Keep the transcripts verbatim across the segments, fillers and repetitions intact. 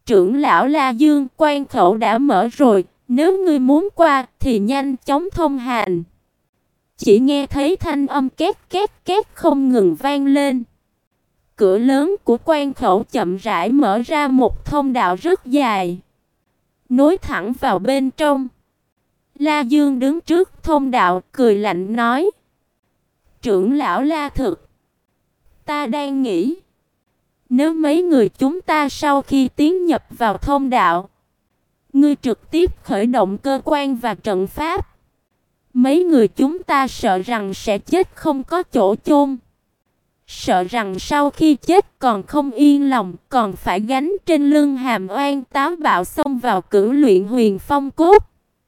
Trưởng lão La Dương, quan khẩu đã mở rồi, nếu ngươi muốn qua thì nhanh chóng thông hành. Chỉ nghe thấy thanh âm két két két không ngừng vang lên. Cửa lớn của quan khẩu chậm rãi mở ra một thông đạo rất dài, nối thẳng vào bên trong. La Dương đứng trước thông đạo, cười lạnh nói: "Trưởng lão La Thực, ta đang nghĩ, nếu mấy người chúng ta sau khi tiến nhập vào thông đạo, ngươi trực tiếp khởi động cơ quan và trận pháp, mấy người chúng ta sợ rằng sẽ chết không có chỗ chôn. Sợ rằng sau khi chết còn không yên lòng, còn phải gánh trên lưng hàm oan táo bạo xông vào cửu luyện huyền phong cốt."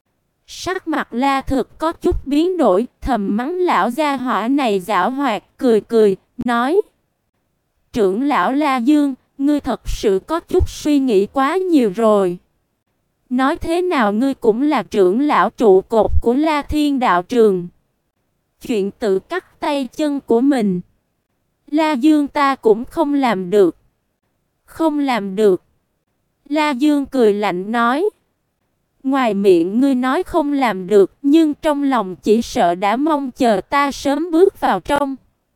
Sắc mặt La Thực có chút biến đổi, thầm mắng lão gia hỏa này giảo hoạt, cười cười, nói: "Trưởng lão La Dương, ngươi thật sự có chút suy nghĩ quá nhiều rồi. Nói thế nào ngươi cũng là trưởng lão trụ cột của La Thiên đạo trường. Chuyện tự cắt tay chân của mình, La Dương ta cũng không làm được." "Không làm được?" La Dương cười lạnh nói: "Ngoài miệng ngươi nói không làm được, nhưng trong lòng chỉ sợ đã mong chờ ta sớm bước vào trong.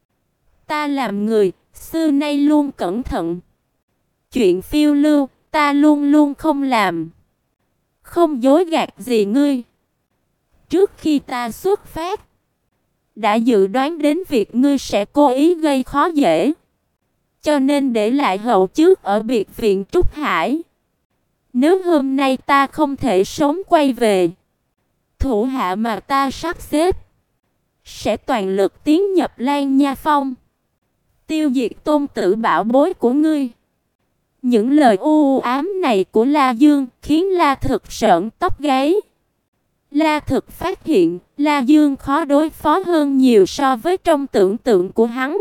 Ta làm người, xưa nay luôn cẩn thận. Chuyện phiêu lưu, ta luôn luôn không làm. Không dối gạt gì ngươi. Trước khi ta xuất phát, đã dự đoán đến việc ngươi sẽ cố ý gây khó dễ, cho nên để lại hậu trước ở biệt viện Trúc Hải. Nếu hôm nay ta không thể sống quay về, thủ hạ mà ta sắp xếp sẽ toàn lực tiến nhập Lan Nha Phong, tiêu diệt tôn tử bảo bối của ngươi." Những lời u ám này của La Dương khiến La Thực sởn tóc gáy. La Thực phát hiện La Dương khó đối phó hơn nhiều so với trong tưởng tượng của hắn.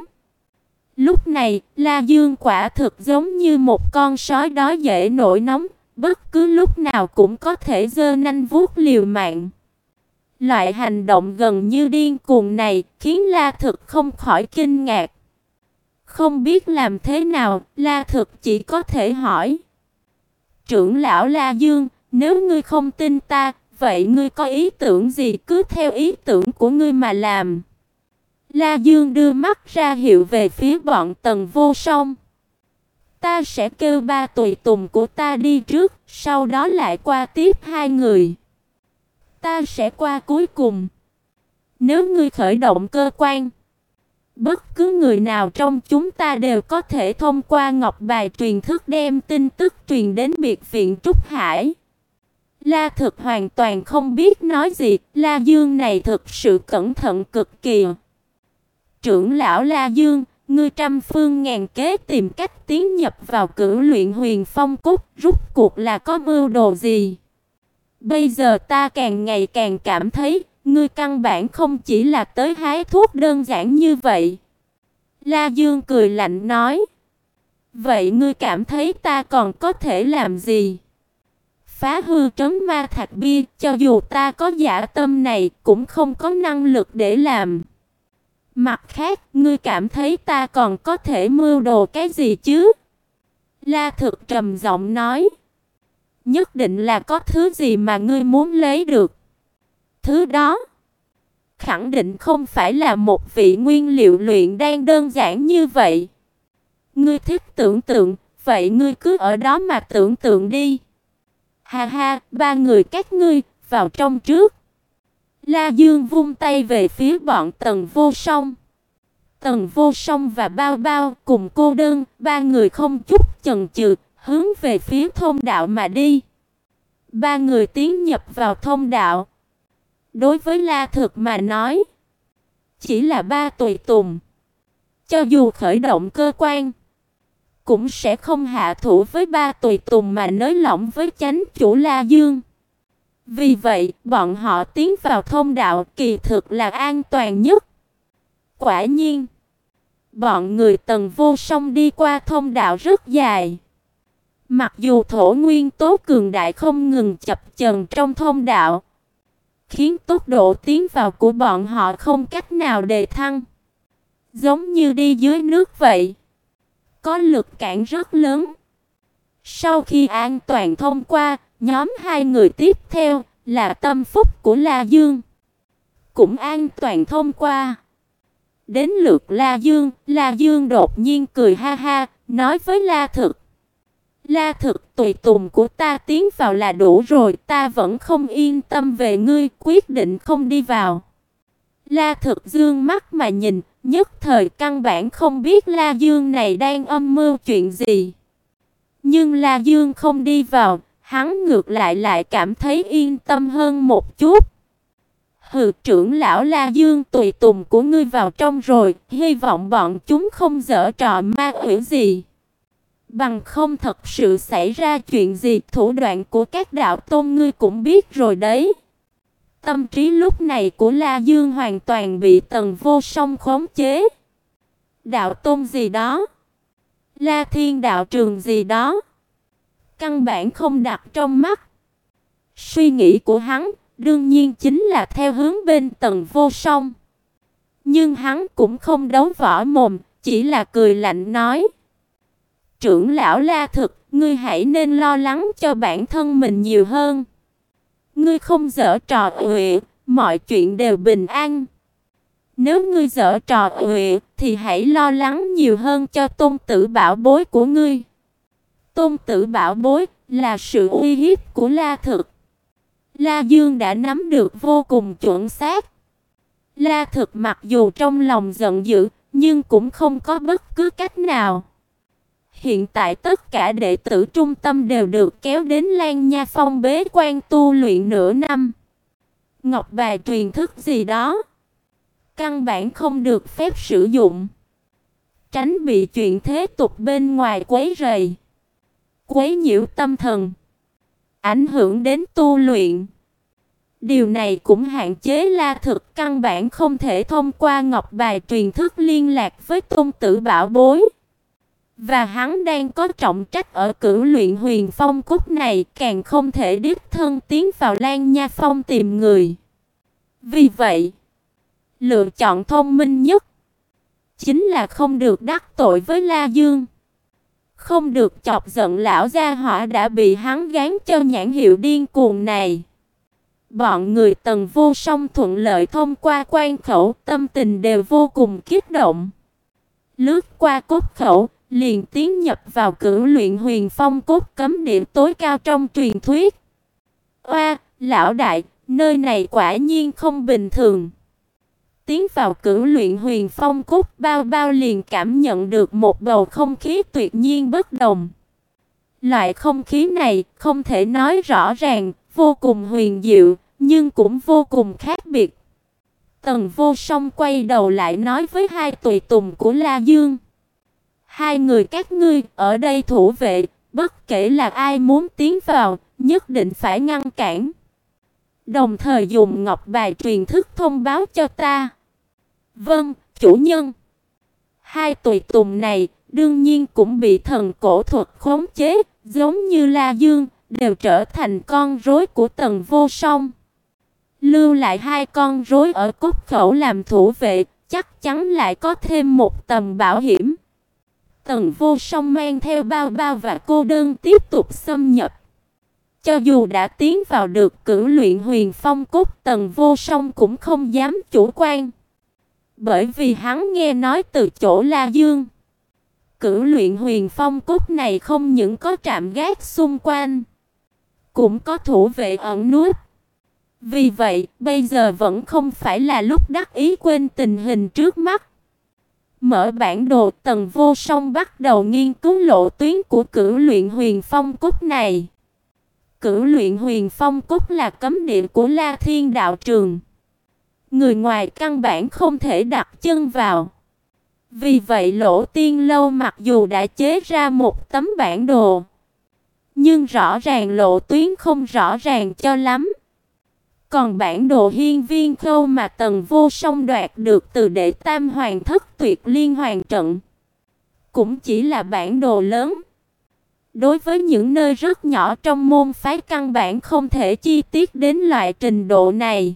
Lúc này, La Dương quả thực giống như một con sói đói dễ nổi nóng, bất cứ lúc nào cũng có thể giơ nanh vuốt liều mạng. Loại hành động gần như điên cuồng này khiến La Thực không khỏi kinh ngạc. Không biết làm thế nào, La Thực chỉ có thể hỏi: "Trưởng lão La Dương, nếu ngươi không tin ta, vậy ngươi có ý tưởng gì cứ theo ý tưởng của ngươi mà làm." La Dương đưa mắt ra hiệu về phía bọn Tần Vô Song. "Ta sẽ kêu ba tùy tùng của ta đi trước, sau đó lại qua tiếp hai người. Ta sẽ qua cuối cùng. Nếu ngươi khởi động cơ quan, bất cứ người nào trong chúng ta đều có thể thông qua ngọc bài truyền thức đem tin tức truyền đến biệt viện Trúc Hải." La Thực hoàn toàn không biết nói gì, La Dương này thực sự cẩn thận cực kỳ. "Trưởng lão La Dương, ngươi trăm phương ngàn kế tìm cách tiến nhập vào cửu luyện huyền phong cốt, rốt cuộc là có mưu đồ gì? Bây giờ ta càng ngày càng cảm thấy ngươi căn bản không chỉ là tới hái thuốc đơn giản như vậy." La Dương cười lạnh nói: "Vậy ngươi cảm thấy ta còn có thể làm gì? Phá hư trấn ma thạch bia, cho dù ta có dạ tâm này cũng không có năng lực để làm. Mặt khác, ngươi cảm thấy ta còn có thể mưu đồ cái gì chứ?" La Thực trầm giọng nói: "Nhất định là có thứ gì mà ngươi muốn lấy được. Thứ đó khẳng định không phải là một vị nguyên liệu luyện đan đơn giản như vậy. Ngươi thích tưởng tượng, vậy ngươi cứ ở đó mà tưởng tượng đi. Ha ha, ba người các ngươi, vào trong trước." La Dương vung tay về phía bọn Tần Vô Song. Tần Vô Song và Bao Bao cùng Cô Đơn, ba người không chút chần chừ, hướng về phía thông đạo mà đi. Ba người tiến nhập vào thông đạo. Đối với La Thực mà nói, chỉ là ba tùy tùng. Cho dù khởi động cơ quan, cũng sẽ không hạ thủ với ba tùy tùng mà nới lỏng với chánh chủ La Dương. Vì vậy, bọn họ tiến vào thông đạo kỳ thực là an toàn nhất. Quả nhiên, bọn người Tần Vô Song đi qua thông đạo rất dài. Mặc dù thổ nguyên tố cường đại không ngừng chập chờn trong thông đạo, khiến tốc độ tiến vào của bọn họ không cách nào đề thăng, giống như đi dưới nước vậy. Có lực cản rất lớn. Sau khi an toàn thông qua, nhóm hai người tiếp theo là Tâm Phúc của La Dương cũng an toàn thông qua. Đến lượt La Dương, La Dương đột nhiên cười ha ha, nói với La Thực: La Thực, tùy tùng của ta tiến vào là đủ rồi, ta vẫn không yên tâm về ngươi, quyết định không đi vào. La Thực dương mắt mà nhìn, nhất thời căn bản không biết La Dương này đang âm mưu chuyện gì. Nhưng La Dương không đi vào, hắn ngược lại lại cảm thấy yên tâm hơn một chút. Hừ, trưởng lão La Dương, tùy tùng của ngươi vào trong rồi, hy vọng bọn chúng không giở trò ma quỷ gì. Bằng không thật sự xảy ra chuyện gì, thủ đoạn của các đạo tôn ngươi cũng biết rồi đấy. Tâm trí lúc này của La Dương hoàn toàn bị Tần Vô Song khống chế. Đạo tôn gì đó, La Thiên đạo trường gì đó, căn bản không đặt trong mắt. Suy nghĩ của hắn đương nhiên chính là theo hướng bên Tần Vô Song. Nhưng hắn cũng không đấu võ mồm, chỉ là cười lạnh nói: Trưởng lão La Thực, ngươi hãy nên lo lắng cho bản thân mình nhiều hơn. Ngươi không giở trò uệ, mọi chuyện đều bình an. Nếu ngươi giở trò uệ, thì hãy lo lắng nhiều hơn cho tôn tử bảo bối của ngươi. Tôn tử bảo bối là sự uy hiếp của La Thực. La Dương đã nắm được vô cùng chuẩn xác. La Thực mặc dù trong lòng giận dữ, nhưng cũng không có bất cứ cách nào. Hiện tại tất cả đệ tử trung tâm đều được kéo đến Lan Nha Phong bế quan tu luyện nửa năm. Ngọc bài truyền thức gì đó, căn bản không được phép sử dụng. Tránh bị chuyện thế tục bên ngoài quấy rầy, quấy nhiễu tâm thần, ảnh hưởng đến tu luyện. Điều này cũng hạn chế La Thực căn bản không thể thông qua ngọc bài truyền thức liên lạc với tôn tử bảo bối. Và hắn đang có trọng trách ở Cửu Luyện Huyền Phong Cúc này, càng không thể đích thân tiến vào Lan Nha Phong tìm người. Vì vậy, lựa chọn thông minh nhất chính là không được đắc tội với La Dương, không được chọc giận lão gia hỏa đã bị hắn gán cho nhãn hiệu điên cuồng này. Bọn người Tần Vô Song thuận lợi thông qua quan khẩu, tâm tình đều vô cùng kích động. Lướt qua cốt khẩu, liền tiến nhập vào Cửu Luyện Huyền Phong Cốt cấm địa tối cao trong truyền thuyết. Oa, lão đại, nơi này quả nhiên không bình thường. Tiến vào Cửu Luyện Huyền Phong Cốt, Bao Bao liền cảm nhận được một bầu không khí tuyệt nhiên bất đồng. Loại không khí này không thể nói rõ ràng, vô cùng huyền diệu, nhưng cũng vô cùng khác biệt. Tần Vô Song quay đầu lại nói với hai tùy tùng của La Dương: Hai người các ngươi ở đây thủ vệ, bất kể là ai muốn tiến vào, nhất định phải ngăn cản. Đồng thời dùng ngọc bài truyền thức thông báo cho ta. Vâng, chủ nhân. Hai tùy tùng này đương nhiên cũng bị thần cổ thuật khống chế, giống như La Dương, đều trở thành con rối của Tần Vô Song. Lưu lại hai con rối ở cốt khẩu làm thủ vệ, chắc chắn lại có thêm một tầng bảo hiểm. Tần Vô Song mang theo Bao Bao và cô đơn tiếp tục xâm nhập. Cho dù đã tiến vào được Cửu Luyện Huyền Phong Cốt, Tần Vô Song cũng không dám chủ quan. Bởi vì hắn nghe nói từ chỗ La Dương, Cửu Luyện Huyền Phong Cốt này không những có trạm gác xung quanh, cũng có thủ vệ ẩn núp. Vì vậy, bây giờ vẫn không phải là lúc đắc ý quên tình hình trước mắt. Mở bản đồ, Tần Vô Song bắt đầu nghiên cứu lộ tuyến của Cửu Luyện Huyền Phong Cốt này. Cửu Luyện Huyền Phong Cốt là cấm địa của La Thiên đạo trường. Người ngoài căn bản không thể đặt chân vào. Vì vậy Lỗ Tiên Lâu mặc dù đã chế ra một tấm bản đồ, nhưng rõ ràng lộ tuyến không rõ ràng cho lắm. Còn bản đồ hiên viên khâu mà Tần Vô Song đoạt được từ đệ tam hoàng thất tuyệt liên hoàng trận, cũng chỉ là bản đồ lớn. Đối với những nơi rất nhỏ trong môn phái căn bản không thể chi tiết đến loại trình độ này.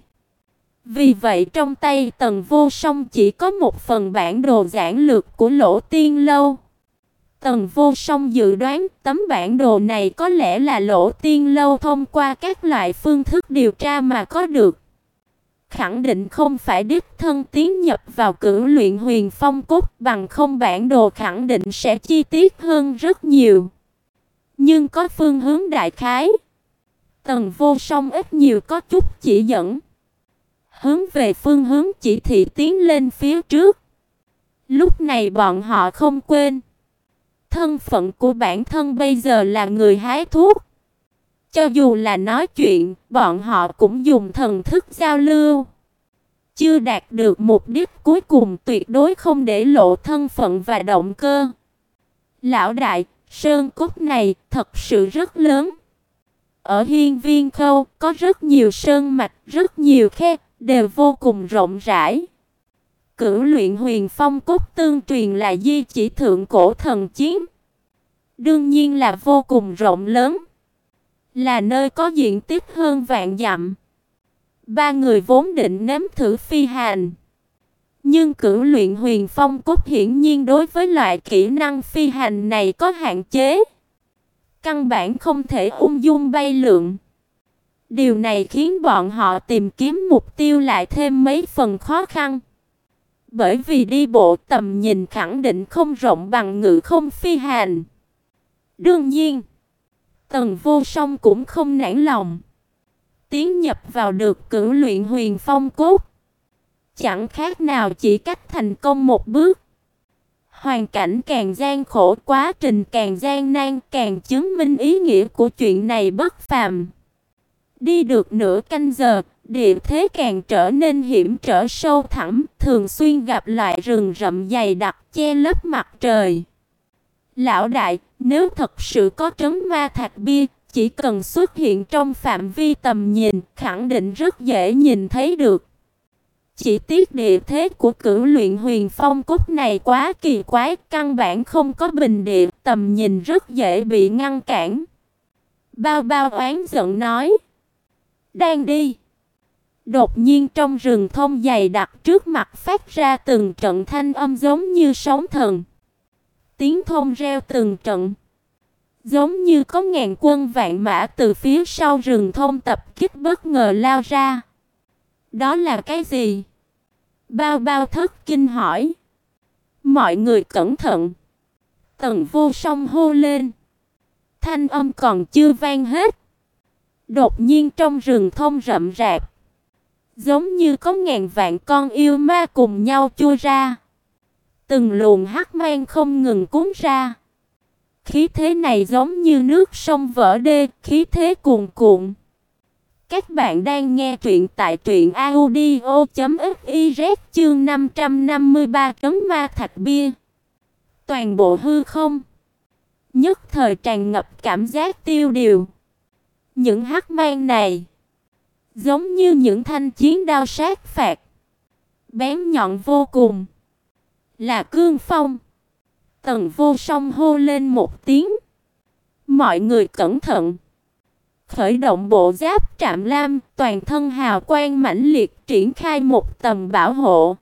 Vì vậy trong tay Tần Vô Song chỉ có một phần bản đồ giản lược của Lỗ Tiên Lâu. Tần Vô Song dự đoán tấm bản đồ này có lẽ là Lỗ Tiên Lâu thông qua các loại phương thức điều tra mà có được. Khẳng định không phải đích thân tiến nhập vào cửu luyện huyền phong cốt, bằng không bản đồ khẳng định sẽ chi tiết hơn rất nhiều. Nhưng có phương hướng đại khái. Tần Vô Song ít nhiều có chút chỉ dẫn. Hướng về phương hướng chỉ thị tiến lên phía trước. Lúc này bọn họ không quên. Thân phận của bản thân bây giờ là người hái thuốc. Cho dù là nói chuyện, bọn họ cũng dùng thần thức giao lưu. Chưa đạt được mục đích cuối cùng tuyệt đối không để lộ thân phận và động cơ. Lão đại, sơn cốt này thật sự rất lớn. Ở Hiên Viên Khâu có rất nhiều sơn mạch, rất nhiều khe, đều vô cùng rộng rãi. Cửu luyện huyền phong cốt tương truyền là di chỉ thượng cổ thần chiến. Đương nhiên là vô cùng rộng lớn. Là nơi có diện tích hơn vạn dặm. Ba người vốn định nếm thử phi hành. Nhưng cửu luyện huyền phong cốt hiển nhiên đối với loại kỹ năng phi hành này có hạn chế. Căn bản không thể ung dung bay lượn. Điều này khiến bọn họ tìm kiếm mục tiêu lại thêm mấy phần khó khăn. Bởi vì đi bộ tầm nhìn khẳng định không rộng bằng ngự không phi hành. Đương nhiên, Tần Vô Song cũng không nản lòng. Tiến nhập vào được cửu luyện huyền phong cốt. Chẳng khác nào chỉ cách thành công một bước. Hoàn cảnh càng gian khổ, quá trình càng gian nan, càng chứng minh ý nghĩa của chuyện này bất phàm. Đi được nửa canh giờ, địa thế càng trở nên hiểm trở sâu thẳm, thường xuyên gặp loại rừng rậm dày đặc che lấp mặt trời. Lão đại, nếu thật sự có trấn ma thạch bia, chỉ cần xuất hiện trong phạm vi tầm nhìn, khẳng định rất dễ nhìn thấy được. Chỉ tiếc địa thế của cửu luyện huyền phong cốt này quá kỳ quái, căn bản không có bình địa, tầm nhìn rất dễ bị ngăn cản. Bao Bao oán giận nói. Đang đi. Đột nhiên trong rừng thông dày đặc trước mặt phát ra từng trận thanh âm giống như sóng thần. Tiếng thông reo từng trận. Giống như có ngàn quân vạn mã từ phía sau rừng thông tập kích bất ngờ lao ra. Đó là cái gì? Bao Bao thất kinh hỏi. Mọi người cẩn thận. Tần Vô Song hô lên. Thanh âm còn chưa vang hết. Đột nhiên trong rừng thông rậm rạp, giống như có ngàn vạn con yêu ma cùng nhau chui ra. Từng luồng hắc mang không ngừng cuốn ra. Khí thế này giống như nước sông vỡ đê, khí thế cuồn cuộn. Các bạn đang nghe truyện tại truyện audio chấm fiz chương năm trăm năm mươi ba trấn ma thạch bia. Toàn bộ hư không nhất thời tràn ngập cảm giác tiêu điều. Những hắc mang này giống như những thanh chiến đao sát phạt, bén nhọn vô cùng. Là cương phong. Tần Vô Song hô lên một tiếng. Mọi người cẩn thận. Khởi động bộ giáp trạm lam, toàn thân hào quang mãnh liệt, triển khai một tầng bảo hộ.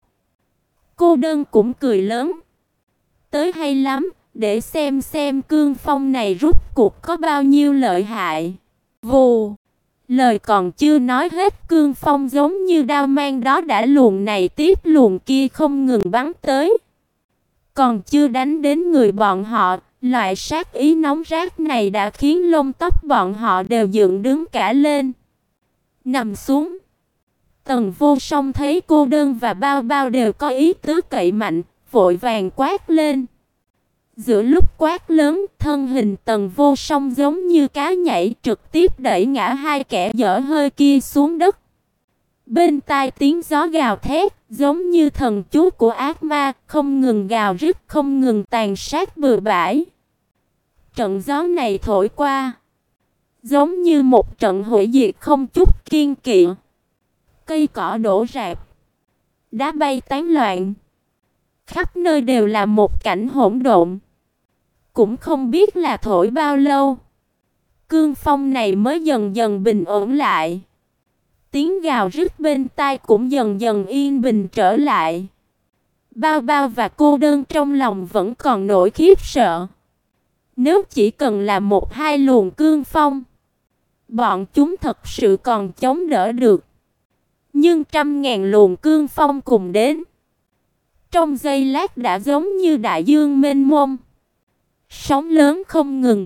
Cô đơn cũng cười lớn. Tới hay lắm, để xem xem cương phong này rút cuộc có bao nhiêu lợi hại. Vù. Lời còn chưa nói hết, cương phong giống như đao mang đó đã luồng này tiếp luồng kia không ngừng bắn tới. Còn chưa đánh đến người bọn họ, loại sát ý nóng rát này đã khiến lông tóc bọn họ đều dựng đứng cả lên. Nằm xuống. Tần Vô Song thấy cô đơn và Bao Bao đều có ý tứ cậy mạnh, vội vàng quát lên. Giữa lúc quát lớn, thân hình Tần Vô Song giống như cá nhảy, trực tiếp đẩy ngã hai kẻ dở hơi kia xuống đất. Bên tai tiếng gió gào thét, giống như thần chú của ác ma, không ngừng gào rít, không ngừng tàn sát bừa bãi. Trận gió này thổi qua, giống như một trận hủy diệt không chút kiêng kỵ. Cây cỏ đổ rạp, đá bay tán loạn. Khắp nơi đều là một cảnh hỗn độn. Cũng không biết là thổi bao lâu, cương phong này mới dần dần bình ổn lại. Tiếng gào rít bên tai cũng dần dần yên bình trở lại. Bao Bao và cô đơn trong lòng vẫn còn nỗi khiếp sợ. Nếu chỉ cần là một hai luồng cương phong, bọn chúng thật sự còn chống đỡ được. Nhưng trăm ngàn luồng cương phong cùng đến, trong giây lát đã giống như đại dương mênh mông, sóng lớn không ngừng,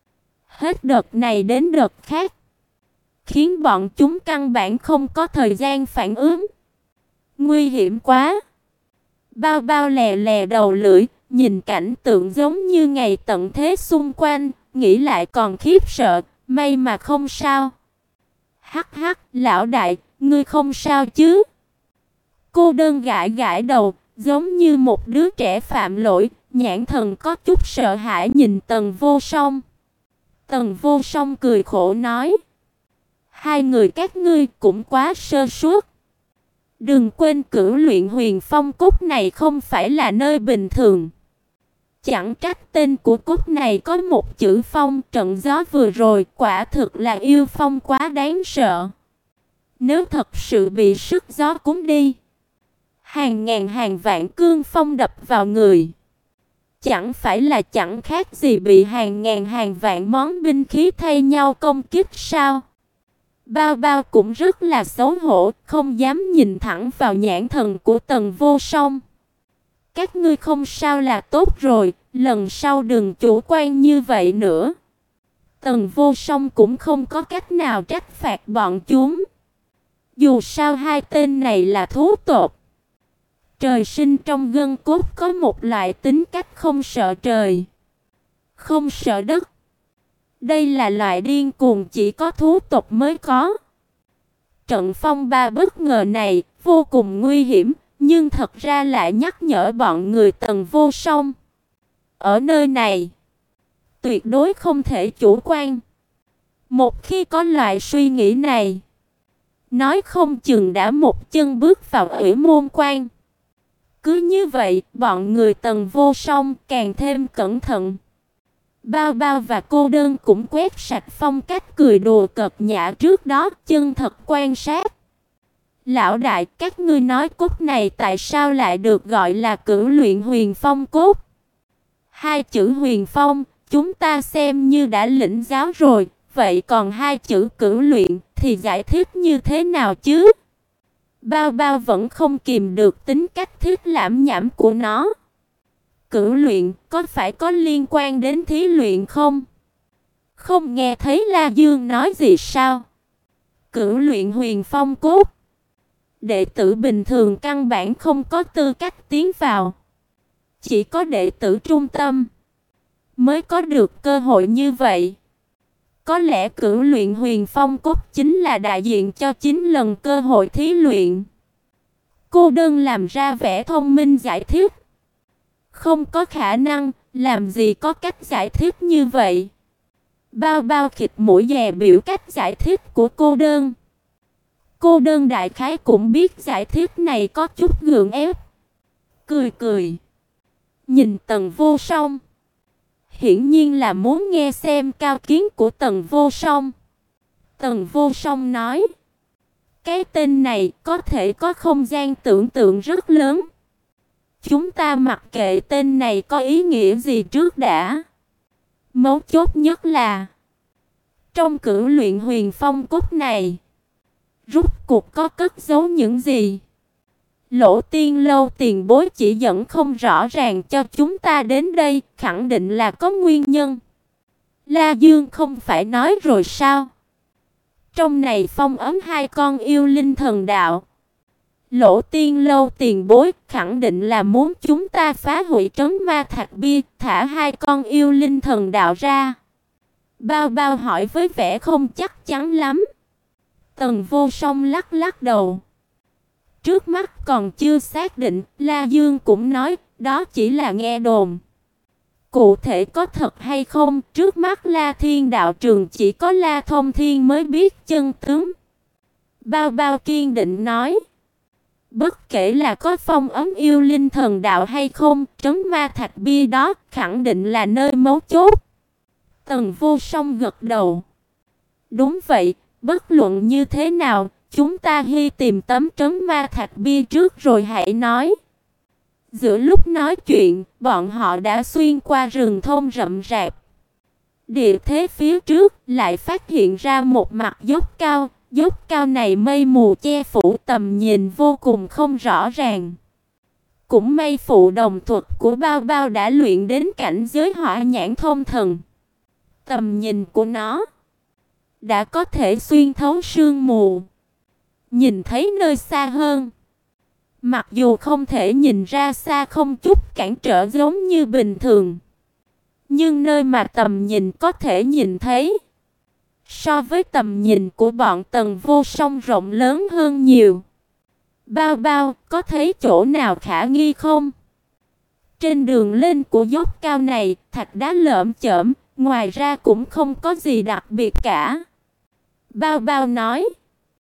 hết đợt này đến đợt khác, khiến bọn chúng căn bản không có thời gian phản ứng. Nguy hiểm quá! Bao Bao lè lè đầu lưỡi, nhìn cảnh tượng giống như ngày tận thế xung quanh, nghĩ lại còn khiếp sợ, may mà không sao. Hắc hắc, lão đại, ngươi không sao chứ? Cô đơn gãi gãi đầu, giống như một đứa trẻ phạm lỗi, nhãn thần có chút sợ hãi nhìn Tần Vô Song. Tần Vô Song cười khổ nói: hai người các ngươi cũng quá sơ suất. Đừng quên cửu luyện huyền phong cốt này không phải là nơi bình thường. Chẳng trách tên của cốt này có một chữ phong, trận gió vừa rồi quả thực là yêu phong quá đáng sợ. Nếu thật sự bị sức gió cuốn đi, hàng ngàn hàng vạn cương phong đập vào người, chẳng phải là chẳng khác gì bị hàng ngàn hàng vạn món binh khí thay nhau công kích sao? Bao Bao cũng rất là xấu hổ, không dám nhìn thẳng vào nhãn thần của Tần Vô Song. Các ngươi không sao là tốt rồi, lần sau đừng chủ quan như vậy nữa. Tần Vô Song cũng không có cách nào trách phạt bọn chúng. Dù sao hai tên này là thú tộc, trời sinh trong gân cốt có một loại tính cách không sợ trời, không sợ đất. Đây là loại điên cuồng chỉ có thú tộc mới có. Trận phong ba bất ngờ này vô cùng nguy hiểm, nhưng thật ra lại nhắc nhở bọn người Tần Vô Song. Ở nơi này, tuyệt đối không thể chủ quan. Một khi có loại suy nghĩ này, nói không chừng đã một chân bước vào Ủy Môn Quan. Cứ như vậy, bọn người Tần Vô Song càng thêm cẩn thận. Bao Bao và cô đơn cũng quét sạch phong cách cười đùa cợt nhã trước đó, chân thật quan sát. Lão đại, các ngươi nói cốt này tại sao lại được gọi là cửu luyện huyền phong cốt? Hai chữ huyền phong, chúng ta xem như đã lĩnh giáo rồi, vậy còn hai chữ cửu luyện thì giải thích như thế nào chứ? Bao Bao vẫn không kìm được tính cách thiết lãm nhảm của nó. Cửu luyện có phải có liên quan đến thí luyện không? Không nghe thấy La Dương nói gì sao? Cửu luyện huyền phong cốt, đệ tử bình thường căn bản không có tư cách tiến vào. Chỉ có đệ tử trung tâm mới có được cơ hội như vậy. Có lẽ cửu luyện huyền phong cốt chính là đại diện cho chín lần cơ hội thí luyện. Cô đơn làm ra vẻ thông minh giải thích. Không có khả năng, làm gì có cách giải thích như vậy. Bao Bao khịt mũi dè biểu cách giải thích của cô đơn. Cô đơn đại khái cũng biết giải thích này có chút gượng ép. Cười cười, nhìn Tần Vô Song, hiển nhiên là muốn nghe xem cao kiến của Tần Vô Song. Tần Vô Song nói, cái tên này có thể có không gian tưởng tượng rất lớn. Chúng ta mặc kệ tên này có ý nghĩa gì trước đã. Mấu chốt nhất là, trong cửu luyện huyền phong cốt này, rốt cuộc có cất giấu những gì? Lỗ Tiên Lâu tiền bối chỉ dẫn không rõ ràng cho chúng ta đến đây, khẳng định là có nguyên nhân. La Dương không phải nói rồi sao? Trong này phong ấn hai con yêu linh thần đạo. Lỗ Tiên Lâu tiền bối khẳng định là muốn chúng ta phá hủy trấn ma thạch bia, thả hai con yêu linh thần đạo ra. Bao Bao hỏi với vẻ không chắc chắn lắm. Tần Vô Song lắc lắc đầu. Trước mắt còn chưa xác định, La Dương cũng nói, đó chỉ là nghe đồn. Cụ thể có thật hay không, trước mắt La Thiên đạo trường chỉ có La Thông Thiên mới biết chân tướng. Bao Bao kiên định nói, bất kể là có phong ấn yêu linh thần đạo hay không, trấn ma thạch bia đó khẳng định là nơi mấu chốt. Tần Vô Song gật đầu. Đúng vậy, bất luận như thế nào, chúng ta hy tìm tấm trấn ma thạch bia trước rồi hãy nói. Giữa lúc nói chuyện, bọn họ đã xuyên qua rừng thông rậm rạp. Địa thế phía trước lại phát hiện ra một mặt dốc cao, dốc cao này mây mù che phủ, tầm nhìn vô cùng không rõ ràng. Cũng may phụ đồng thuật của Bao Bao đã luyện đến cảnh giới hỏa nhãn thông thần. Tầm nhìn của nó đã có thể xuyên thấu sương mù, nhìn thấy nơi xa hơn. Mặc dù không thể nhìn ra xa không chút cản trở giống như bình thường, nhưng nơi mà tầm nhìn có thể nhìn thấy so với tầm nhìn của bọn Tần Vô Song rộng lớn hơn nhiều. Bao Bao, có thấy chỗ nào khả nghi không? Trên đường lên của dốc cao này, thạch đá lởm chởm, ngoài ra cũng không có gì đặc biệt cả. Bao Bao nói,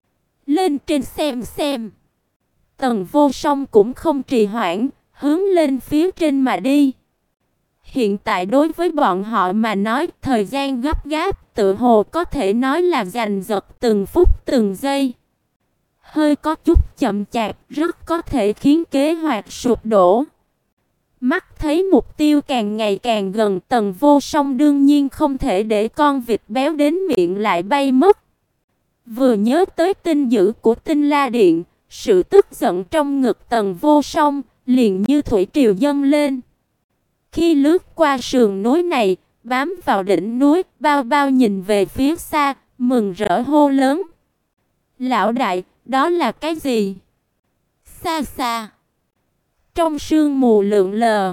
lên trên xem xem. Tần Vô Song cũng không trì hoãn, hướng lên phía trên mà đi. Hiện tại đối với bọn họ mà nói, thời gian gấp gáp, tự hồ có thể nói là giành giật từng phút từng giây. Hơi có chút chậm chạp, rất có thể khiến kế hoạch sụp đổ. Mắt thấy mục tiêu càng ngày càng gần, Tần Vô Song đương nhiên không thể để con vịt béo đến miệng lại bay mất. Vừa nhớ tới tin dữ của Tinh La Điện, sự tức giận trong ngực Tần Vô Song liền như thủy triều dâng lên. Khi lướt qua sườn núi này, bám vào đỉnh núi, Bao Bao nhìn về phía xa, mừng rỡ hô lớn. Lão đại, đó là cái gì? Xa xa, trong sương mù lượn lờ,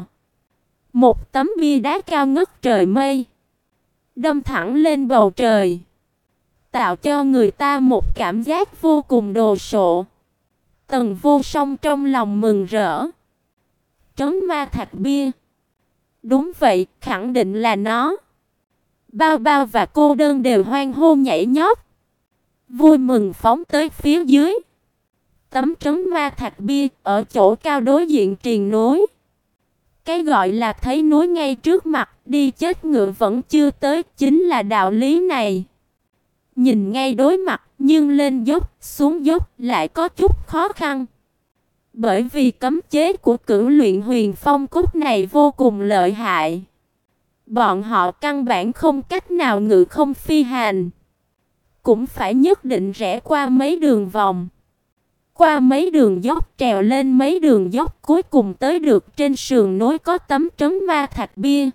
một tấm bia đá cao ngất trời mây, đâm thẳng lên bầu trời, tạo cho người ta một cảm giác vô cùng đồ sộ. Tần Vô Song trong lòng mừng rỡ. Trấn Ma Thạch Bia. Đúng vậy, khẳng định là nó. Bao Bao và Cô Đơn đều hoan hô nhảy nhót, vui mừng phóng tới phía dưới. Tấm Trấn Ma Thạch Bia ở chỗ cao đối diện triền núi. Cái gọi là thấy núi ngay trước mặt, đi chết ngựa vẫn chưa tới, chính là đạo lý này. Nhìn ngay đối mặt, nhưng lên dốc, xuống dốc lại có chút khó khăn. Bởi vì cấm chế của Cửu Luyện Huyền Phong cốt này vô cùng lợi hại. Bọn họ căn bản không cách nào ngự không phi hành, cũng phải nhất định rẽ qua mấy đường vòng, qua mấy đường dốc, trèo lên mấy đường dốc, cuối cùng tới được trên sườn núi có tấm Trấn Ma Thạch Bia.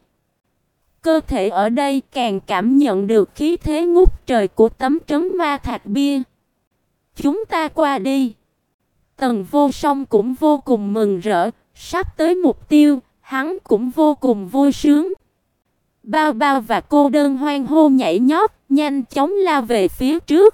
Cơ thể ở đây càng cảm nhận được khí thế ngút trời của tấm Trấn Ma Thạch Bia. Chúng ta qua đi. Tần Vô Song cũng vô cùng mừng rỡ, sắp tới mục tiêu, hắn cũng vô cùng vui sướng. Bao Bao và Cô Đơn hoan hô nhảy nhót, nhanh chóng lao về phía trước.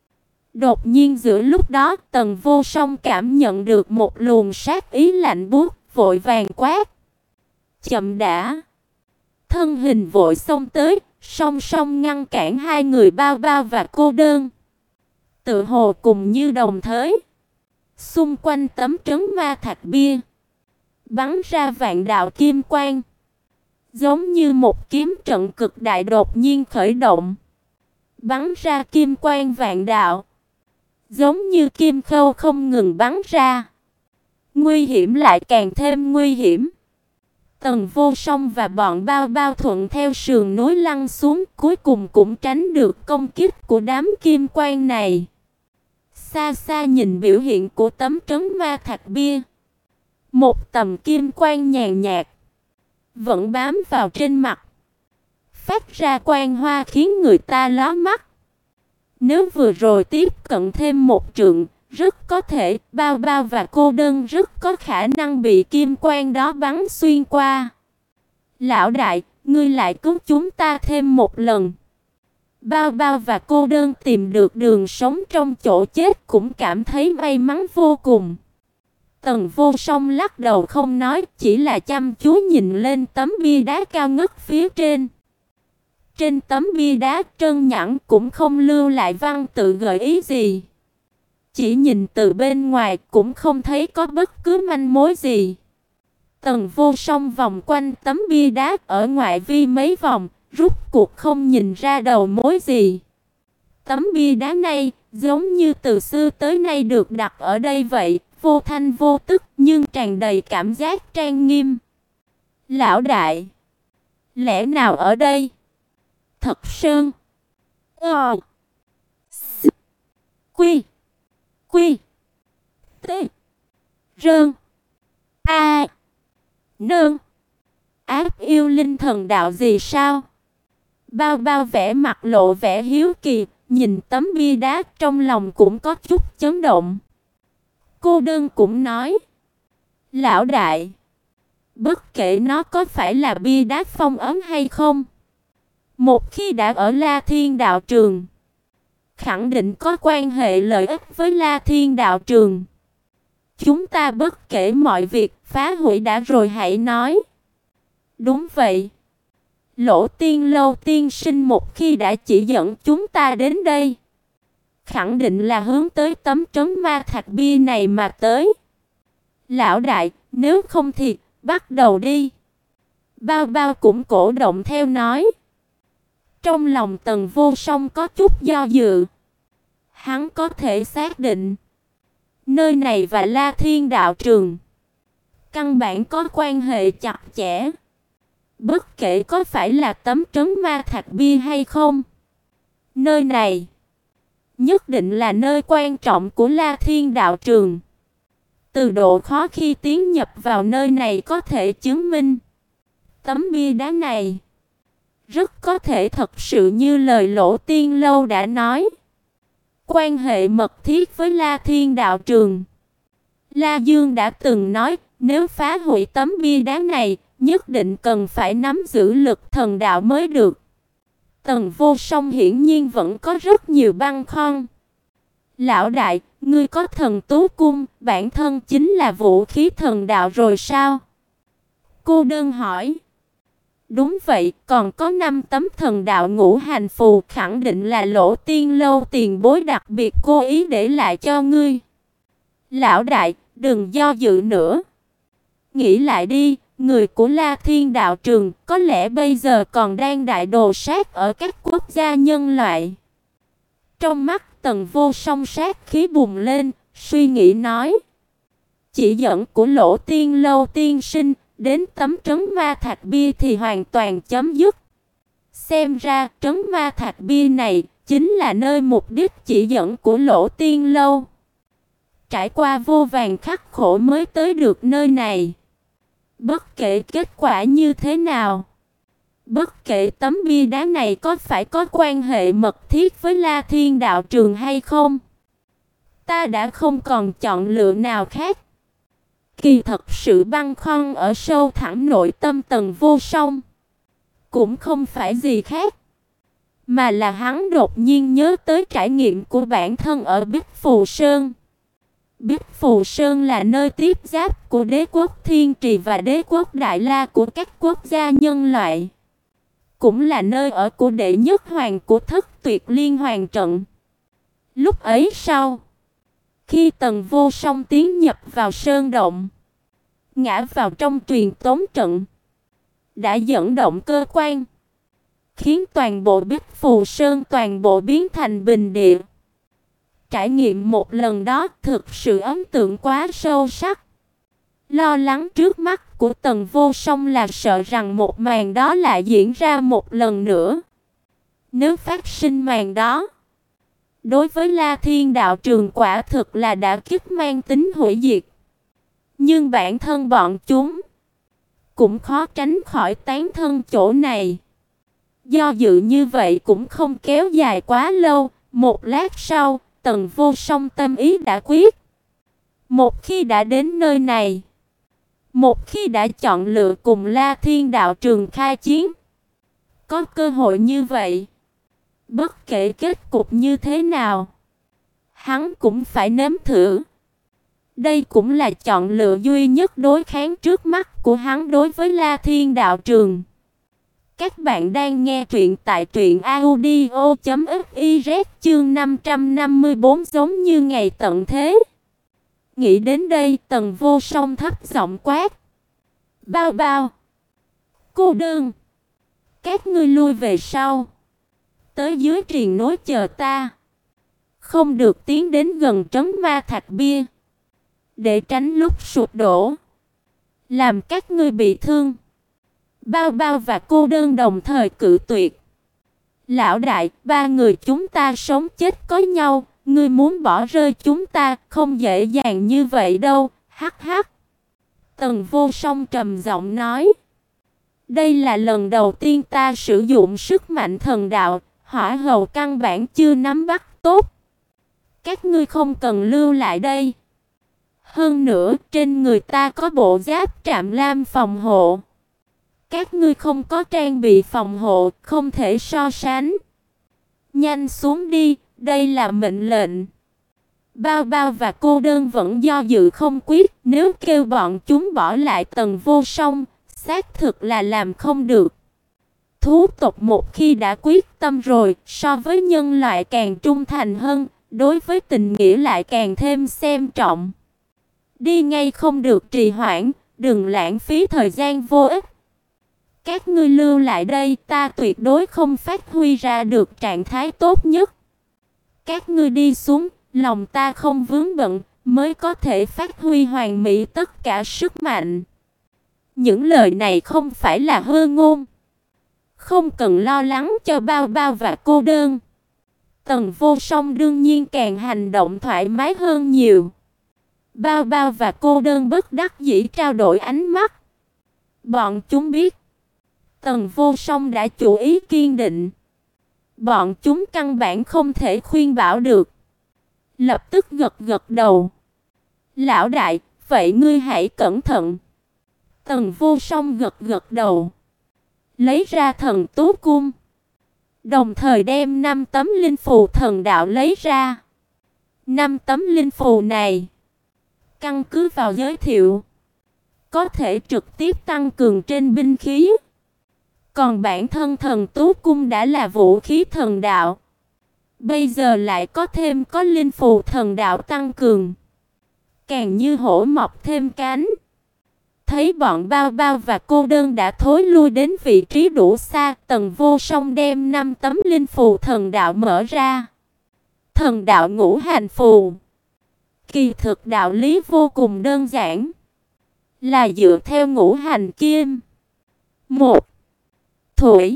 Đột nhiên giữa lúc đó, Tần Vô Song cảm nhận được một luồng sát ý lạnh buốt, vội vàng quát: "Chậm đã!" Thân hình vội xông tới, song song ngăn cản hai người Bao Bao và Cô Đơn. Tự hồ cùng như đồng thời, xung quanh tấm Trấn Ma Thạch Bia bắn ra vạn đạo kim quang, giống như một kiếm trận cực đại đột nhiên khởi động, bắn ra kim quang vạn đạo, giống như kim khâu không ngừng bắn ra. Nguy hiểm lại càng thêm nguy hiểm. Tần Vô Song và bọn Bao Bao thuận theo sườn núi lăn xuống, cuối cùng cũng tránh được công kích của đám kim quang này. Xa xa nhìn biểu hiện của tấm Trấn Ma Thạch Bia, một tầm kim quang nhàn nhạt vẫn bám vào trên mặt, phát ra quang hoa khiến người ta lóa mắt. Nếu vừa rồi tiếp cận thêm một trượng, rất có thể Bao Bao và Cô Đơn rất có khả năng bị kim quang đó bắn xuyên qua. Lão đại, ngươi lại cứu chúng ta thêm một lần. Bao Bao và Cô Đơn tìm được đường sống trong chỗ chết cũng cảm thấy may mắn vô cùng. Tần Vô Song lắc đầu không nói, chỉ là chăm chú nhìn lên tấm bia đá cao ngất phía trên. Trên tấm bia đá trơn nhẵn cũng không lưu lại văn tự gợi ý gì. Chỉ nhìn từ bên ngoài cũng không thấy có bất cứ manh mối gì. Tần Vô Song vòng quanh tấm bia đá ở ngoại vi mấy vòng, rút cuộc không nhìn ra đầu mối gì. Tấm bia đá này giống như từ xưa tới nay được đặt ở đây vậy, vô thanh vô tức nhưng tràn đầy cảm giác trang nghiêm. Lão đại, lẽ nào ở đây Thật Sơn. Ờ. S. Quy. Quy. T. Rơn. A. Nương. Ác yêu linh thần đạo gì sao? Bao bao vẻ mặt lộ vẻ hiếu kỳ, nhìn tấm bia đá trong lòng cũng có chút chấn động. Cô đơn cũng nói. Lão đại, bất kể nó có phải là bia đá phong ấn hay không, một khi đã ở La Thiên Đạo Trường, khẳng định có quan hệ lợi ích với La Thiên Đạo Trường. Chúng ta bất kể mọi việc, phá hủy đã rồi hãy nói. Đúng vậy. Lỗ Tiên Lâu tiên sinh một khi đã chỉ dẫn chúng ta đến đây, khẳng định là hướng tới tấm trấn ma thạch bia này mà tới. Lão đại, nếu không thì bắt đầu đi. Bao bao cũng cổ động theo nói. Trong lòng Tần Vô Song có chút do dự. Hắn có thể xác định nơi này và La Thiên Đạo Trường căn bản có quan hệ chặt chẽ. Bất kể có phải là tấm trấn ma thạch bia hay không, nơi này nhất định là nơi quan trọng của La Thiên Đạo Trường. Từ độ khó khi tiến nhập vào nơi này có thể chứng minh, tấm bia đá này rất có thể thật sự như lời Lỗ Tiên Lâu đã nói, quan hệ mật thiết với La Thiên Đạo Trường. La Dương đã từng nói, nếu phá hủy tấm bia đá này, nhất định cần phải nắm giữ lực thần đạo mới được. Tần Vô Song hiển nhiên vẫn có rất nhiều băn khoăn. Lão đại, ngươi có thần tú cung, bản thân chính là vũ khí thần đạo rồi sao? Cô đơn hỏi. Đúng vậy, còn có năm tấm thần đạo ngũ hành phù, khẳng định là Lỗ Tiên Lâu tiền bối đặc biệt cố ý để lại cho ngươi. Lão đại, đừng do dự nữa. Nghĩ lại đi, người của La Thiên Đạo Trường có lẽ bây giờ còn đang đại đồ sát ở các quốc gia nhân loại. Trong mắt Tần Vô Song sát khí bùng lên, suy nghĩ nói. Chỉ dẫn của Lỗ Tiên Lâu tiên sinh đến tấm trấn ma thạch bia thì hoàn toàn chấm dứt. Xem ra trấn ma thạch bia này chính là nơi mục đích chỉ dẫn của Lỗ Tiên Lâu. Trải qua vô vàn khắc khổ mới tới được nơi này. Bất kể kết quả như thế nào, bất kể tấm bia đá này có phải có quan hệ mật thiết với La Thiên Đạo Trường hay không, ta đã không còn chọn lựa nào khác. Kỳ thật sự băn khoăn ở sâu thẳm nội tâm Tần Vô Song cũng không phải gì khác, mà là hắn đột nhiên nhớ tới trải nghiệm của bản thân ở Bích Phù Sơn. Bích Phù Sơn là nơi tiếp giáp của đế quốc Thiên Trì và đế quốc Đại La của các quốc gia nhân loại, cũng là nơi ở của đệ nhất hoàng của Thất Tuyệt Liên Hoàng trận. Lúc ấy sau, khi Tần Vô Song tiến nhập vào sơn động, ngã vào trong truyền tống trận, đã dẫn động cơ quan, khiến toàn bộ Bích Phù Sơn toàn bộ biến thành bình địa. Trải nghiệm một lần đó thực sự ấn tượng quá sâu sắc. Lo lắng trước mắt của Tần Vô Song là sợ rằng một màn đó lại diễn ra một lần nữa. Nếu phát sinh màn đó, đối với La Thiên Đạo Trường quả thực là đã kích mang tính hủy diệt. Nhưng bản thân bọn chúng cũng khó tránh khỏi tán thân chỗ này. Do dự như vậy cũng không kéo dài quá lâu. Một lát sau, Tần Vô Song tâm ý đã quyết. Một khi đã đến nơi này, một khi đã chọn lựa cùng La Thiên Đạo Trường khai chiến, có cơ hội như vậy, bất kể kết cục như thế nào, hắn cũng phải nếm thử. Đây cũng là chọn lựa duy nhất đối kháng trước mắt của hắn đối với La Thiên Đạo Trường. Các bạn đang nghe truyện tại truyện audio chấm fiz chương năm trăm năm mươi tư giống như ngày tận thế. Nghĩ đến đây, Tần Vô Song thấp giọng quát. Bao bao, cô đơn, các ngươi lui về sau, tới dưới triền núi chờ ta, không được tiến đến gần trấn ma thạch bia, để tránh lúc sụp đổ, làm các ngươi bị thương. Bao bao và cô đơn đồng thời cự tuyệt. Lão đại, ba người chúng ta sống chết có nhau, ngươi muốn bỏ rơi chúng ta, không dễ dàng như vậy đâu, hắc hắc. Tần Vô Song trầm giọng nói. Đây là lần đầu tiên ta sử dụng sức mạnh thần đạo, hỏa hầu căn bản chưa nắm bắt tốt. Các ngươi không cần lưu lại đây. Hơn nữa, trên người ta có bộ giáp trạm lam phòng hộ. Các ngươi không có trang bị phòng hộ, không thể so sánh. Nhanh xuống đi, đây là mệnh lệnh. Bao Bao và Cô Đơn vẫn do dự không quyết, nếu kêu bọn chúng bỏ lại Tần Vô Song, xác thực là làm không được. Thú tộc một khi đã quyết tâm rồi, so với nhân loại càng trung thành hơn, đối với tình nghĩa lại càng thêm xem trọng. Đi ngay không được trì hoãn, đừng lãng phí thời gian vô ích. Các ngươi lưu lại đây, ta tuyệt đối không phát huy ra được trạng thái tốt nhất. Các ngươi đi xuống, lòng ta không vướng bận, mới có thể phát huy hoàn mỹ tất cả sức mạnh. Những lời này không phải là hư ngôn. Không cần lo lắng cho Bao Bao và Cô Đơn. Tần Vô Song đương nhiên càng hành động thoải mái hơn nhiều. Bao Bao và Cô Đơn bất đắc dĩ trao đổi ánh mắt. Bọn chúng biết Tần Vô Song đã chủ ý kiên định. Bọn chúng căn bản không thể khuyên bảo được. Lập tức gật gật đầu. Lão đại, vậy ngươi hãy cẩn thận. Tần Vô Song gật gật đầu. Lấy ra thần tú cung. Đồng thời đem năm tấm linh phù thần đạo lấy ra. Năm tấm linh phù này, căn cứ vào giới thiệu, có thể trực tiếp tăng cường trên binh khí. Còn bản thân thần tú cung đã là vũ khí thần đạo. Bây giờ lại có thêm có linh phù thần đạo tăng cường. Càng như hổ mọc thêm cánh. Thấy bọn Bao Bao và Cô Đơn đã thối lui đến vị trí đủ xa, Tần Vô Song đem năm tấm linh phù thần đạo mở ra. Thần đạo ngũ hành phù. Kỳ thực đạo lý vô cùng đơn giản. Là dựa theo ngũ hành kim. Một. Thủy.